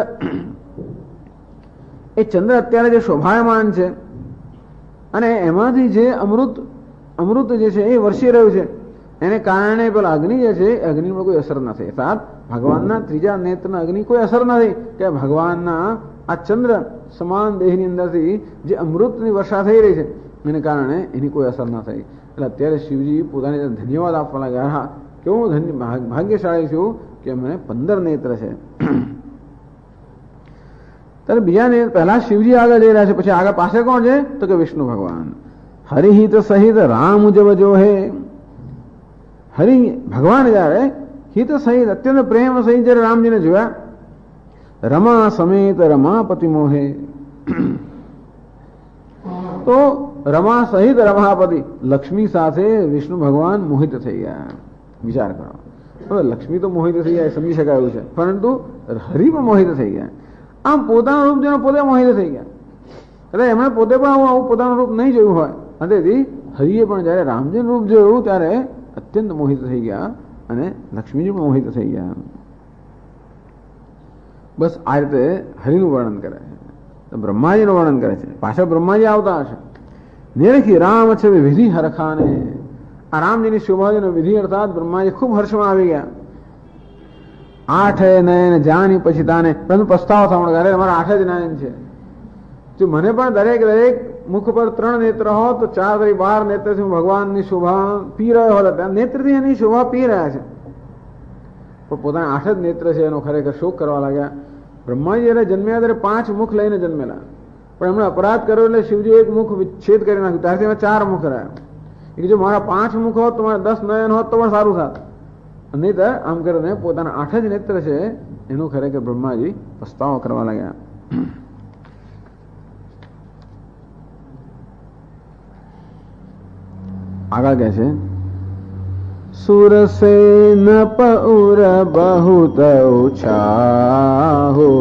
એ ચંદ્ર અત્યારે જે શોભાયમાન છે અને એમાંથી જે અમૃત જે છે એ વરસી રહ્યું છે, એને કારણે પેલા અગ્નિ જે છે એ અગ્નિમાં કોઈ અસર નથી. અર્થાત ભગવાનના ત્રીજા નેત્રના અગ્નિ કોઈ અસર નથી, કે ભગવાનના આ ચંદ્ર સમાન દેહની અંદરથી જે અમૃતની વર્ષા થઈ રહી છે એને કારણે એની કોઈ અસર ના થઈ. એટલે અત્યારે શિવજી પોતાને ધન્યવાદ આપવા લાગ્યા. હા, કેવું ભાગ્યશાળી છું કે મને 15 નેત્ર છે. ત્યારે બીજા પહેલા શિવજી આગળ જઈ રહ્યા છે, પછી આગળ પાસે કોણ છે? તો કે વિષ્ણુ ભગવાન. હરિહિત સહિત રામ જબ જો હે. હરિ ભગવાન જયારે હિત સહિત અત્યંત પ્રેમ સહિત જયારે રામજીને જોયા, રમા સમેત રમાપતિ મોહે. તો રમા સહિત રમાપતિ, લક્ષ્મી સાથે વિષ્ણુ ભગવાન મોહિત થઈ ગયા. વિચાર કરો, હવે લક્ષ્મી તો મોહિત થઈ જાય સમજી શકાયું છે, પરંતુ હરિ પણ મોહિત થઈ ગયા. આમ પોતાનું રૂપ જોઈને પોતે મોહિત થઈ ગયા. એટલે એમણે પોતે પણ આવું પોતાનું રૂપ નહીં જોયું હોય, અને તેથી હરિએ પણ જયારે રામજીનું રૂપ જોયું ત્યારે અત્યંત મોહિત થઈ ગયા, અને લક્ષ્મીજી પણ મોહિત થઈ ગયા. બસ આ રીતે હરિનું વર્ણન કરે છે, બ્રહ્માજીનું વર્ણન કરે છે. પાછળ બ્રહ્માજી આવતા હશે. નિરખી રામ છે વિધિ હરખાને. આ રામજીની શોભાજીનો વિધિ અર્થાત બ્રહ્માજી ખૂબ હર્ષમાં આવી ગયા. 8 નયન જાની પછી તાને, પરંતુ પસ્તાવો થવાનો, અરે અમારા 8 જ નયન છે. જો મને પણ દરેક મુખ પર 3 નેત્ર હોત તો 4 થી 12 નેત્રથી હું ભગવાનની શોભા પી રહ્યો હોત. નેત્રથી એની શોભા પી રહ્યા છે, પણ પોતાના 8 જ નેત્ર છે એનો ખરેખર શોક કરવા લાગ્યા. બ્રહ્માજી જયારે જન્મ્યા ત્યારે 5 મુખ લઈને જન્મેલા, પણ એમણે અપરાધ કર્યો એટલે શિવજી 1 મુખ વિચ્છેદ કરી નાખ્યું. ત્યારથી એમાં 4 મુખ રહ્યા. એ જો મારા 5 મુખ હોત તો મારા 10 નયન હોત તો પણ સારું થાત. નહીં તો આમ કરીને પોતાના 8 જ નેત્ર છે એનું ખરેખર બ્રહ્માજી પસ્તાવો કરવા લાગ્યા. આગળ કહે છે, सुरसेन पौर बहुत उछाहु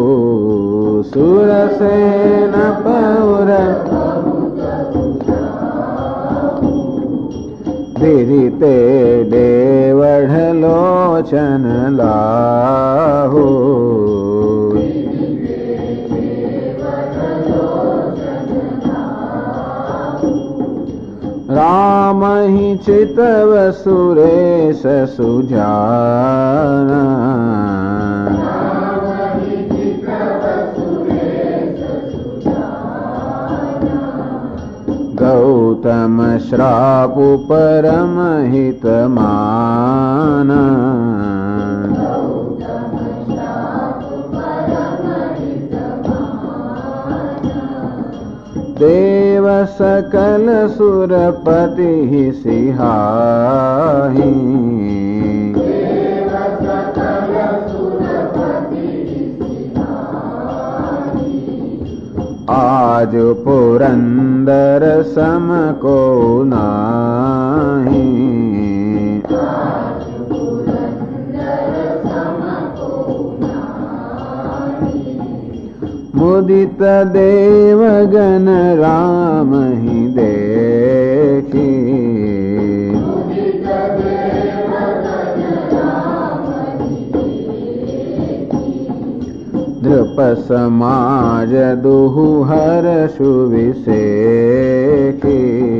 सुरसेन पौर विदिते देवढ़ लोचन लाहु राम ही चितव सुरेश सुजाना गौतम श्रापु परम हित माना देव सकल सुरपति सिहाही आज पुरंदर सम को नाही मुदित देवगण राम ही देखी द्रुप समाज दुहु हर सुविशेखी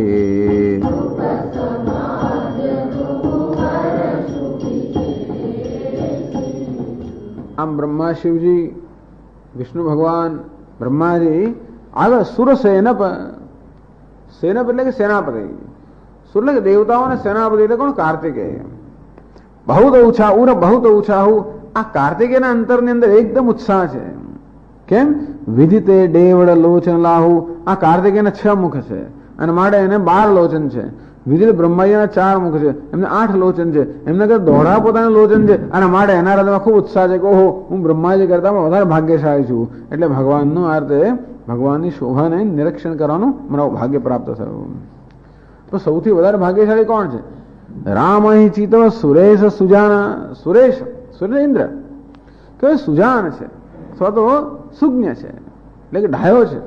आम ब्रह्मा शिव जी विष्णु भगवान ब्रह्मा जी आगे सुर सेनप सेनप એટલે કે સેનાપતિ સુર એટલે કે દેવતાઓને સેનાપતિ એટલે કોણ કાર્તિકેય बहुत ऊंचा उर बहुत ऊंचा हूं આ કાર્તિકેયના અંતરની અંદર એકદમ ઉત્સાહ છે કેમ વિદિતે દેવડ લોચન લાહુ આ કાર્તિકેયના 6 મુખ છે અને માટે એને 12 લોચન છે વિદિત બ્રહ્માજીના 4 મુખ છે એમને 8 લોચન છે એમને કે દોઢા પોતાના લોચન છે અને માટે એના હૃદયમાં ખૂબ ઉત્સાહ છે કે ઓહો હું બ્રહ્માજી કરતા વધારે ભાગ્યશાળી છું એટલે ભગવાનનો અર્થ એ ભગવાનની શોભાને નિરીક્ષણ કરવાનું મને ભાગ્ય પ્રાપ્ત થયું તો સૌથી વધારે ભાગ્યશાળી કોણ છે રામ અહીં ચિતો સુરેશ સુજાના સુરેશ સૂર્ય ઇન્દ્ર કે સુજાન છે અથવા તો સુજ્ઞ છે એટલે કે ડાયો છે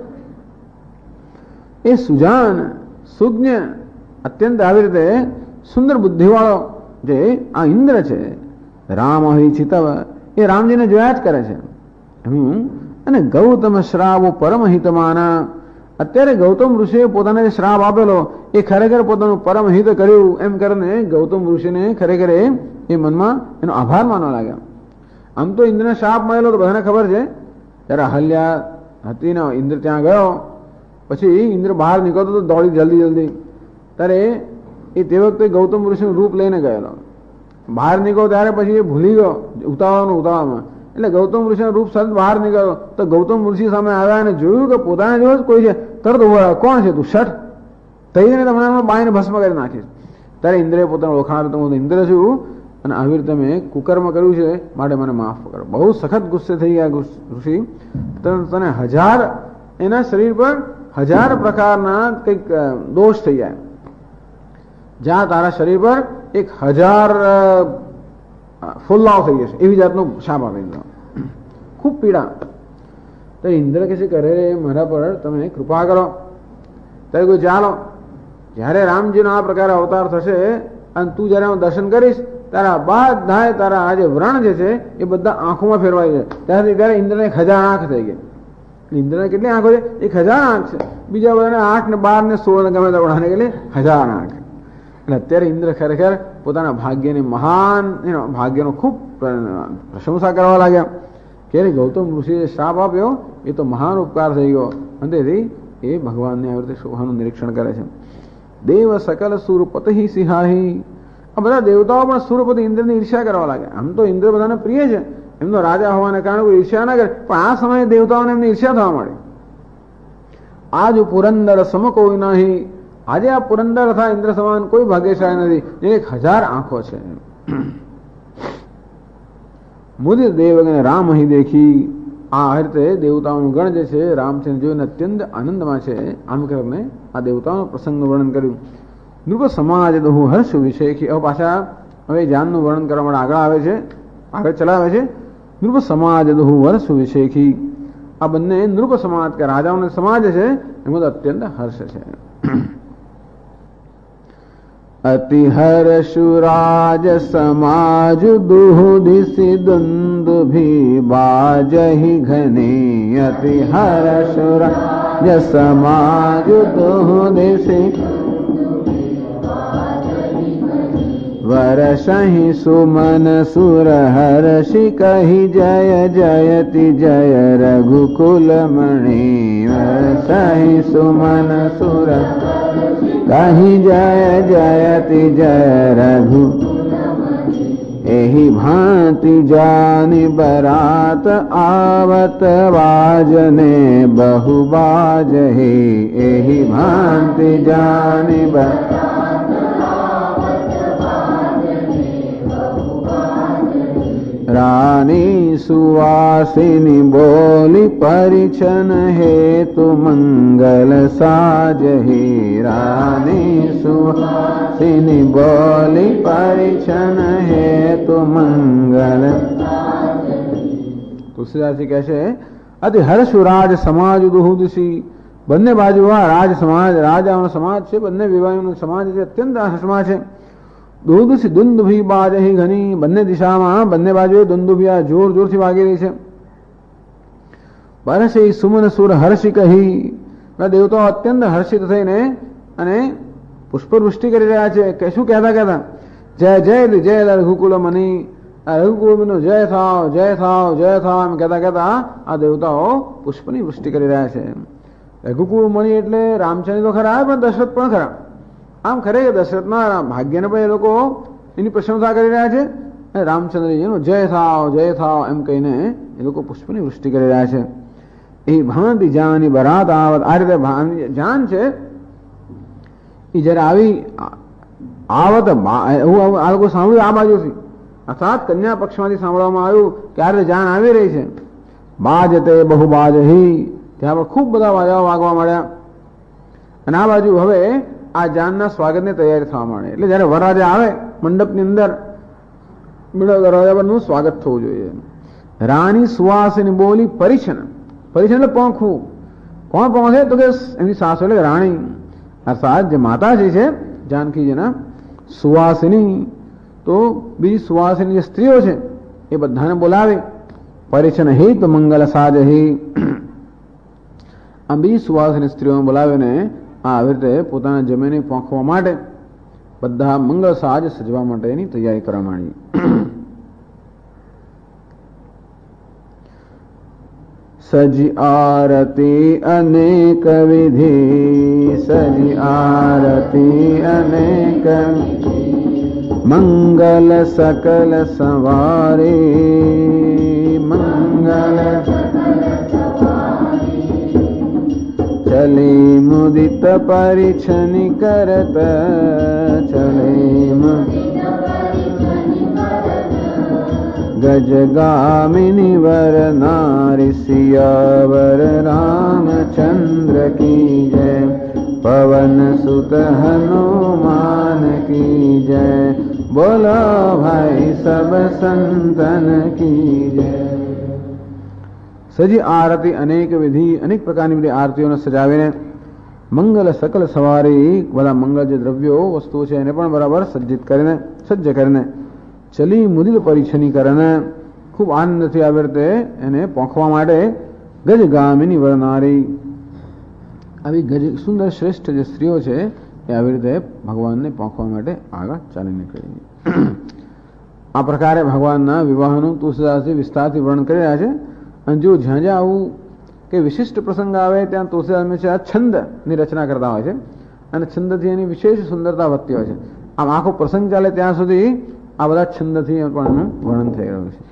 એ સુજાન સુજ્ઞ અત્યંત આવી રીતે સુંદર બુદ્ધિવાળો જે આ ઇન્દ્ર છે રામ ચિતવ એ રામજીને જોયા જ કરે છે અને ગૌતમ શ્રાવ પરમ હિતમાના અત્યારે ગૌતમ ઋષિએ પોતાને જે શ્રાપ આપેલો એ ખરેખર પોતાનું પરમ હિત કર્યું એમ કરીને ગૌતમ ઋષિને ખરેખર એ મનમાં એનો આભાર માનવા લાગ્યા આમ તો ઇન્દ્રને શાપ મળેલો તો બધાને ખબર છે ત્યારે અહલ્યા હતી ને ઇન્દ્ર ત્યાં ગયો પછી ઇન્દ્ર બહાર નીકળતો તો દોડી જલ્દી ત્યારે એ તે વખતે ગૌતમ ઋષિનું રૂપ લઈને ગયેલો બહાર નીકળ્યો ત્યારે પછી એ ભૂલી ગયો ઉતાવળમાં એટલે ગૌતમ ઋષિનું રૂપ સતત બહાર નીકળ્યો તો ગૌતમ ઋષિ સામે આવ્યા અને જોયું કે પોતાના જેવો જ કોઈ છે તરત ઉભા કોણ છે તું શટ થઈને તમને બાઈને ભસ્મ કરી નાખીશ ત્યારે ઇન્દ્રે પોતાનું ઓળખાણ આપ્યું હું ઇન્દ્ર છું અને આવી રીતે મેં કુકર્મ કર્યું છે માટે મને માફ કરો બહુ સખત ગુસ્સે થઈ ગયા ઋષિ તને 1000 એના શરીર પર 1000 પ્રકારના કંઈક દોષ થઈ જાય જ્યાં તારા શરીર પર 1000 ફુલ્લાવ થઈ જશે એવી જાતનો શાપ આપી દીધો ખૂબ પીડા તો ઇન્દ્ર કે છે કરે મારા પર તમે કૃપા કરો ત્યારે કોઈ ચાલો જ્યારે રામજીનો આ પ્રકારે અવતાર થશે અને તું જયારે હું દર્શન કરીશ તારા બધા તારા આ જે વ્રણ જે છે એ બધા આંખોમાં ફેરવાઈ જાય ત્યારે ઇન્દ્રને 1000 આંખ થઈ ગઈ ઇન્દ્રને કેટલી આંખો છે 1000 આંખ છે બીજા બધાને 8 ને 12 ને 16 ને ગમે તે વડાને કેટલી 1000 આંખ એટલે અત્યારે ઇન્દ્ર ખરેખર પોતાના ભાગ્યની મહાન ભાગ્યનો ખૂબ પ્રશંસા કરવા લાગ્યા કે ગૌતમ ઋષિએ શાપ આપ્યો એ તો મહાન ઉપકાર થઈ ગયો અને તેથી એ ભગવાનની આવી રીતે શોભાનું નિરીક્ષણ કરે છે દેવ સકલ સુરપતિ સિંહાહી આ બધા દેવતાઓ પણ સુરપતિ ઇન્દ્રની ઈર્ષ્યા કરવા લાગ્યા આમ તો ઇન્દ્ર બધાને પ્રિય છે એમનો રાજા હોવાને કારણે કોઈ ઈર્ષ્યા ના કરે પણ આ સમયે દેવતાઓને એમની ઈર્ષ્યા થવા માંડી આજ પુરંદર સમ કોઈ નહીં આજે આ પુરંદર અથવા ઇન્દ્ર સમાન કોઈ ભાગ્યશાળી નથી જેને 1000 આંખો છે મુદિત દેવગણ રામ અહીં દેખી આ રીતે દેવતાઓનું ગણ જે છે રામચંદ્ર જોઈને અત્યંત આનંદમાં છે આમ કરીને આ દેવતાઓનો પ્રસંગનું વર્ણન કર્યું નૃપ સમાજ દહુ હર્ષ વિષય કે પાછા હવે જાનનું વર્ણન કરવા માટે આગળ ચલાવે છે. નૃપ સમાજ દુહુ વર્ષ વિશેખી. આ બંને નૃપ સમાજ કે રાજાઓનો સમાજ છે એમાં તો અત્યંત હર્ષ છે. અતિ હર્ષુરાજ સમાજ દુહુ દિશી દુંદુભી બાજહી ઘની. અતિ હર્ષુરાજ સમાજ દુહુ દિશી વરસહિ સુમન સુર હર્ષિ કહી જય જયતિ જય રઘુકુલ મણિ. વરસહિ સુમન સુર કહી જય જયતિ જય રઘુ. એહી ભાંતિ જાની બરાત આવત વાજને બહુ બાજહી. એહી ભાંતિ જાની બરાત રાની સુવાસિની બોલી પરિછન હેતુ મંગલ સાજહી. રાની સુવાસિની બોલી પરિછન હેતુ મંગલ. તુલસીદાસજી કહે છે અતિ હર્ષુ રાજ સમાજ દુહુદશી. બંને બાજુ આ રાજ સમાજ રાજાઓનો સમાજ છે, બંને વિવાહીઓનો સમાજ છે, અત્યંત હર્ષમાં છે. દુહુદશી દુંદુભી બાજહી ઘની. બંને દિશામાં બંને બાજુએ દુંદુભી જોર જોરથી વાગી રહી છે. બરસે સુમન સુર હર્ષિ કહી. દેવતાઓ અત્યંત હર્ષિત થઈને અને પુષ્પવૃષ્ટિ કરી રહ્યા છે. શું કહેતા જય જય જય રઘુકુલ મની. રઘુકુળ જય થાવ જય થાવ જય થાવ એમ કહેતા આ દેવતાઓ પુષ્પની વૃષ્ટિ કરી રહ્યા છે. રઘુકુળ મણી એટલે રામચંદ્ર તો ખરા પણ દશરથ પણ ખરા. આમ ખરે દશરથના ભાગ્યને પણ એ લોકો એની પ્રશંસા કરી રહ્યા છે. રામચંદ્રજીનો જય થાવ એમ કહીને એ લોકો પુષ્પની વૃષ્ટિ કરી રહ્યા છે. એ ભાંતિ જાની બરાત આવત. આ રીતે જાન છે એ જયારે આવી આવત આ લોકો સાંભળ્યું આ બાજુથી, અર્થાત કન્યા પક્ષમાંથી સાંભળવામાં આવ્યું કે આ રીતે જાન આવી રહી છે. બાજતે બહુ બાજહી. ત્યાં પર ખૂબ બધા વાજાઓ વાગવા માંડ્યા. અને આ બાજુ હવે આ જાનના સ્વાગતની તૈયારી થવા માંડે. એટલે જયારે વરરાજા આવે મંડપની અંદર દરવાજા પરનું સ્વાગત થવું જોઈએ. રાણી સુવાસિની બોલી પરિછન. પરિછન એટલે પોંખવું. કોણ પહોંચે તો કે એમની સાસુ એટલે રાણી, અર્થાત જે માતાજી છે જાનકીજીના સુવાસિની. તો બીજી સુવાસિની જે સ્ત્રીઓ છે એ બધાને બોલાવે. પરિછન હિત મંગલ સાજહી. આ બીજી સુવાસિની સ્ત્રીઓને બોલાવીને આવી રીતે પોતાના જમીને પહોંચવા માટે બધા મંગળ સાજ સજવા માટેની તૈયારી કરવા માંડી. સજી આરતી અનેક વિધિ. સજી આરતી અનેક મંગલ સકલ સવારે. મંગલ ચલે મુદિત પરિછનિ કરત. ચલે ગજગામિની વર નારી સિયાવર રામચંદ્ર કી જય. પવન સુત હનુમાન કી જય. બોલો ભાઈ સબ સંતન કી જય. સજી આરતી અનેક વિધિ. અનેક પ્રકારની બધી આરતીઓને સજાવીને મંગલ સકલ સવારી. બધા મંગળ જે દ્રવ્યો વસ્તુઓ છે એને પણ બરાબર સજ્જ કરીને ચલી મુદિત પરિછની કરીને ખૂબ આનંદથી આવી રીતે એને પહોંચવા માટે ગજગામિની વરનારી. આવી ગજ સુંદર શ્રેષ્ઠ જે સ્ત્રીઓ છે એ આવી રીતે ભગવાનને પહોંચવા માટે આગળ ચાલી નીકળી. આ પ્રકારે ભગવાનના વિવાહનું તુલસીદાસજી વિસ્તારથી વર્ણન કરી રહ્યા છે. અને જો જ્યાં જ્યાં આવું કે વિશિષ્ટ પ્રસંગ આવે ત્યાં તુલસીદાસ આ છંદની રચના કરતા હોય છે અને છંદથી એની વિશેષ સુંદરતા વધતી હોય છે. આમ આખો પ્રસંગ ચાલે ત્યાં સુધી આ બધા છંદથી પણ એનું વર્ણન થઈ રહ્યું છે.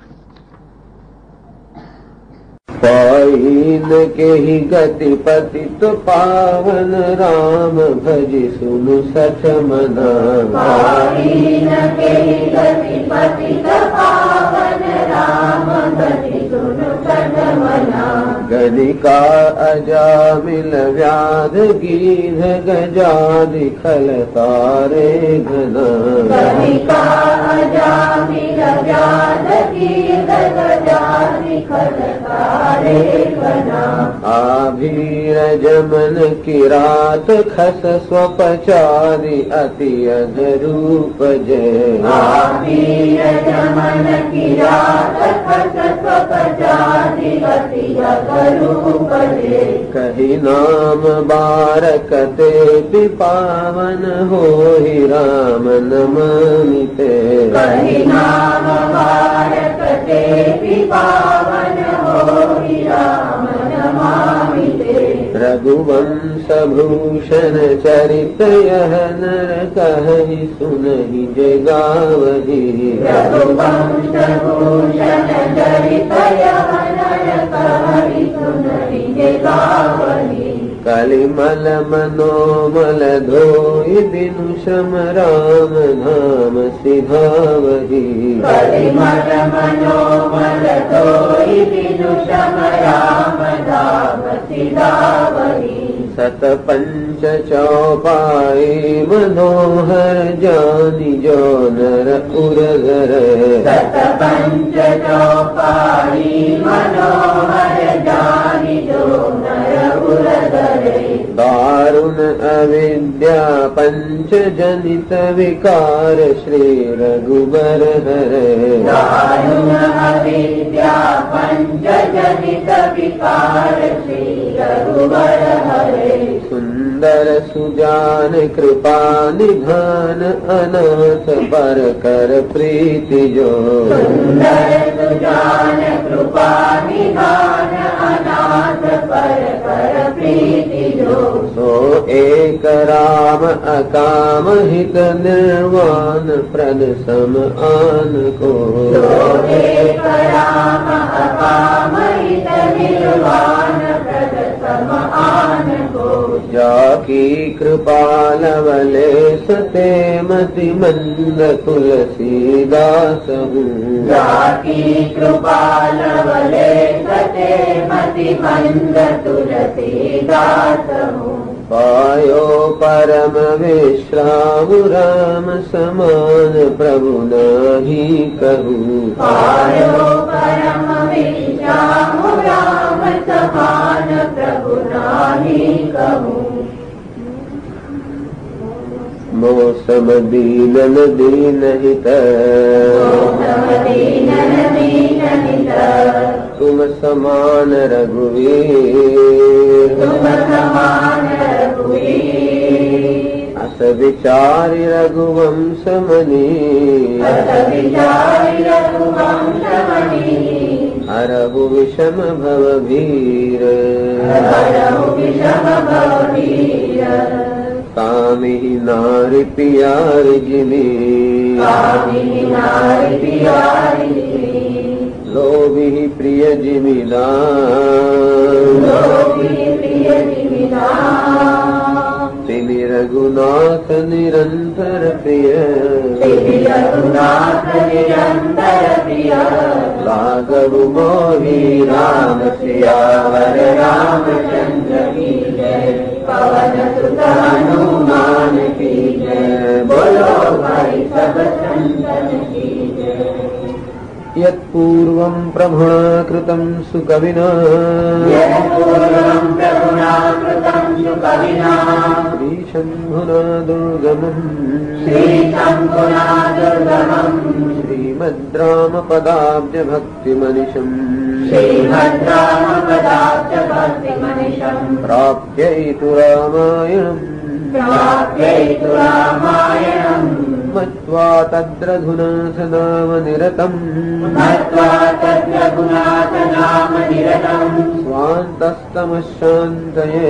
पाइन के ही गति पतित पावन राम भजि सुनु सच मना. पाइन के ही गति पतित पावन राम भजि सुनु सच मना. कनिका अजामिल व्याध गीध गजादि खल तारे घना कनिका अजामिल व्याध गीध गजादि खल तारे घना आभीर जमन किरात खस स्वपचारि अति अधरूप जय आभीर जमन किरात खस स्वपचारि अति अधरूप जय कही नाम बारकते पिपावन होहि राम नमामिते कहि नाम बारकते पिपावन होहि राम नमामिते रघुवंश भूषण चरित यह नर कहि सुनहि जय गावहि रघुवंश भूषण चरित यह नर कहि सुनहि जय गावहि कलिमल मनोमल धोई बिनु श्रम राम नाम सिधावहि कलिमल मनोमल धोई बिनु श्रम राम नाम सिधावहि सत पंच चौपाई मनोहर जानि जो नर उरधर सत पंच चौपाई मनोहर जानि जो नर उरधरे दारुण अविद्या पंच जनित विकार श्री रघुबर हरे दारुण अविद्या पंच जनित विकार श्री रघुबर हरे सुंदर सुजान कृपा निधान अनाथ पर कर प्रीति जो सुंदर सुजान कृपा निधान अनाथ पर कर प्रीति जो सो एक राम अकाम हित निर्वाण प्रद सम आन को एक राम अकाम हित निर्वाण प्रद सम आन को जाकी कृपा लवले सते मति मंद तुलसीदास हूँ जाकी कृपा लवले सते मति मंद तुलसीदास हूँ पायो परम विश्राम राम समान प्रभु नाही कहूँ पायो परम विश्राम राम समान प्रभु नाही कहूँ मौसम दीनन दीनहित दीनन दीनहित तुम समान रघुवीर तुम समान रघुवीर अस विचारि रघुवंश मनी अस विचारि रघुवंश मनी हरहु विषम भव भीर हरहु विषम भवभीर कामिहि नारि पियारि जिमि कामिनि नारि पियारि लोभिहि प्रिय जिमिदान लोभी प्रिय जिमिदान तिमि रघुनाथ निरंतर प्रिय श्री रघुनाथ निरंतर प्रिय राघव मोहि राम सियावर रामचंद्र की जय पवन सुत हनुमान की जय बोलो भाई सब संतन की जय यत्पूर्वं प्रभुणा कृतं सुकविना यत्पूर्वं प्रभुना कृतं सुकविना श्रीशम्भुना दुर्गमम् श्रीशम्भुना दुर्गमम् श्रीमद् रामपदाब्जभक्तिमनिशम् श्रीभद्रामपदाब्ज भक्तिमनिशम् प्राप्यैतु रामायणम् प्राप्यैतु रामायणम् मत्वा तद्रघुनाथ नाम निरतम् मत्वा तद्रघुनाथ नाम निरतम् स्वान्तस्तमशान्तये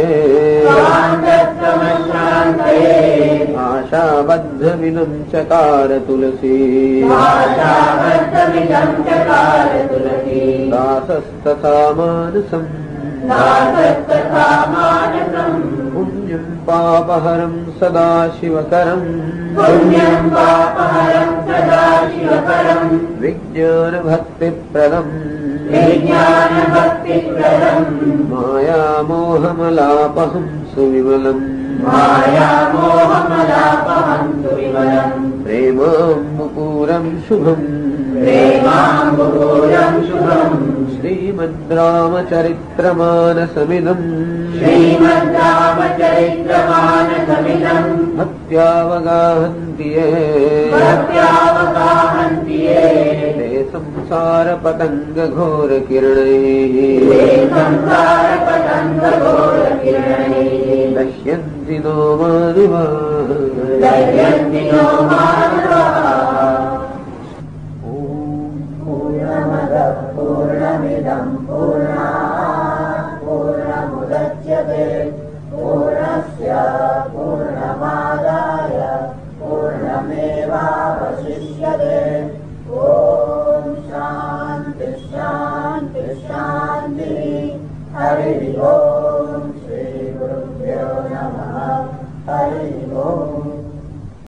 स्वान्तस्तमशान्तये आशाबद्धमिदं चकार तुलसी आशाबद्धमिदं चकार तुलसी दासस्तथा मानसम् नाथस्तथामानसम् पुण्यं पापहरं सदा शिवकरम् पुण्यं पापहरं सदा शिवकरम् विज्ञानभक्तिप्रदम् विज्ञानभक्तिप्रदम् मायामोहमलापहं सुविमलम् मायामोहमलापहं सुविमलम् प्रेमाम्बुपूरं शुभम् प्रेमाम्बुपूरं शुभम् श्रीमद्रामचरित्रमानसमिदम् श्रीमद्रामचरित्रमानसमिदम् भक्त्यावगाहन्ति ये भक्त्यावगाहन्ति ये ते संसारपतङ्गघोरकिरणैः संसारपतङ्गघोरकिरणैः दह्यन्ति नो मानवाः दह्यन्ति नो मानवाः पूर्णमदः पूर्णमिदं पूर्णात् पूर्णमुदच्यते पूर्णस्य पूर्णमादाय पूर्णमेवावशिष्यते ॐ शान्ति शान्ति शान्तिः हरिः ॐ श्रीगुरुभ्यो नमः हरिः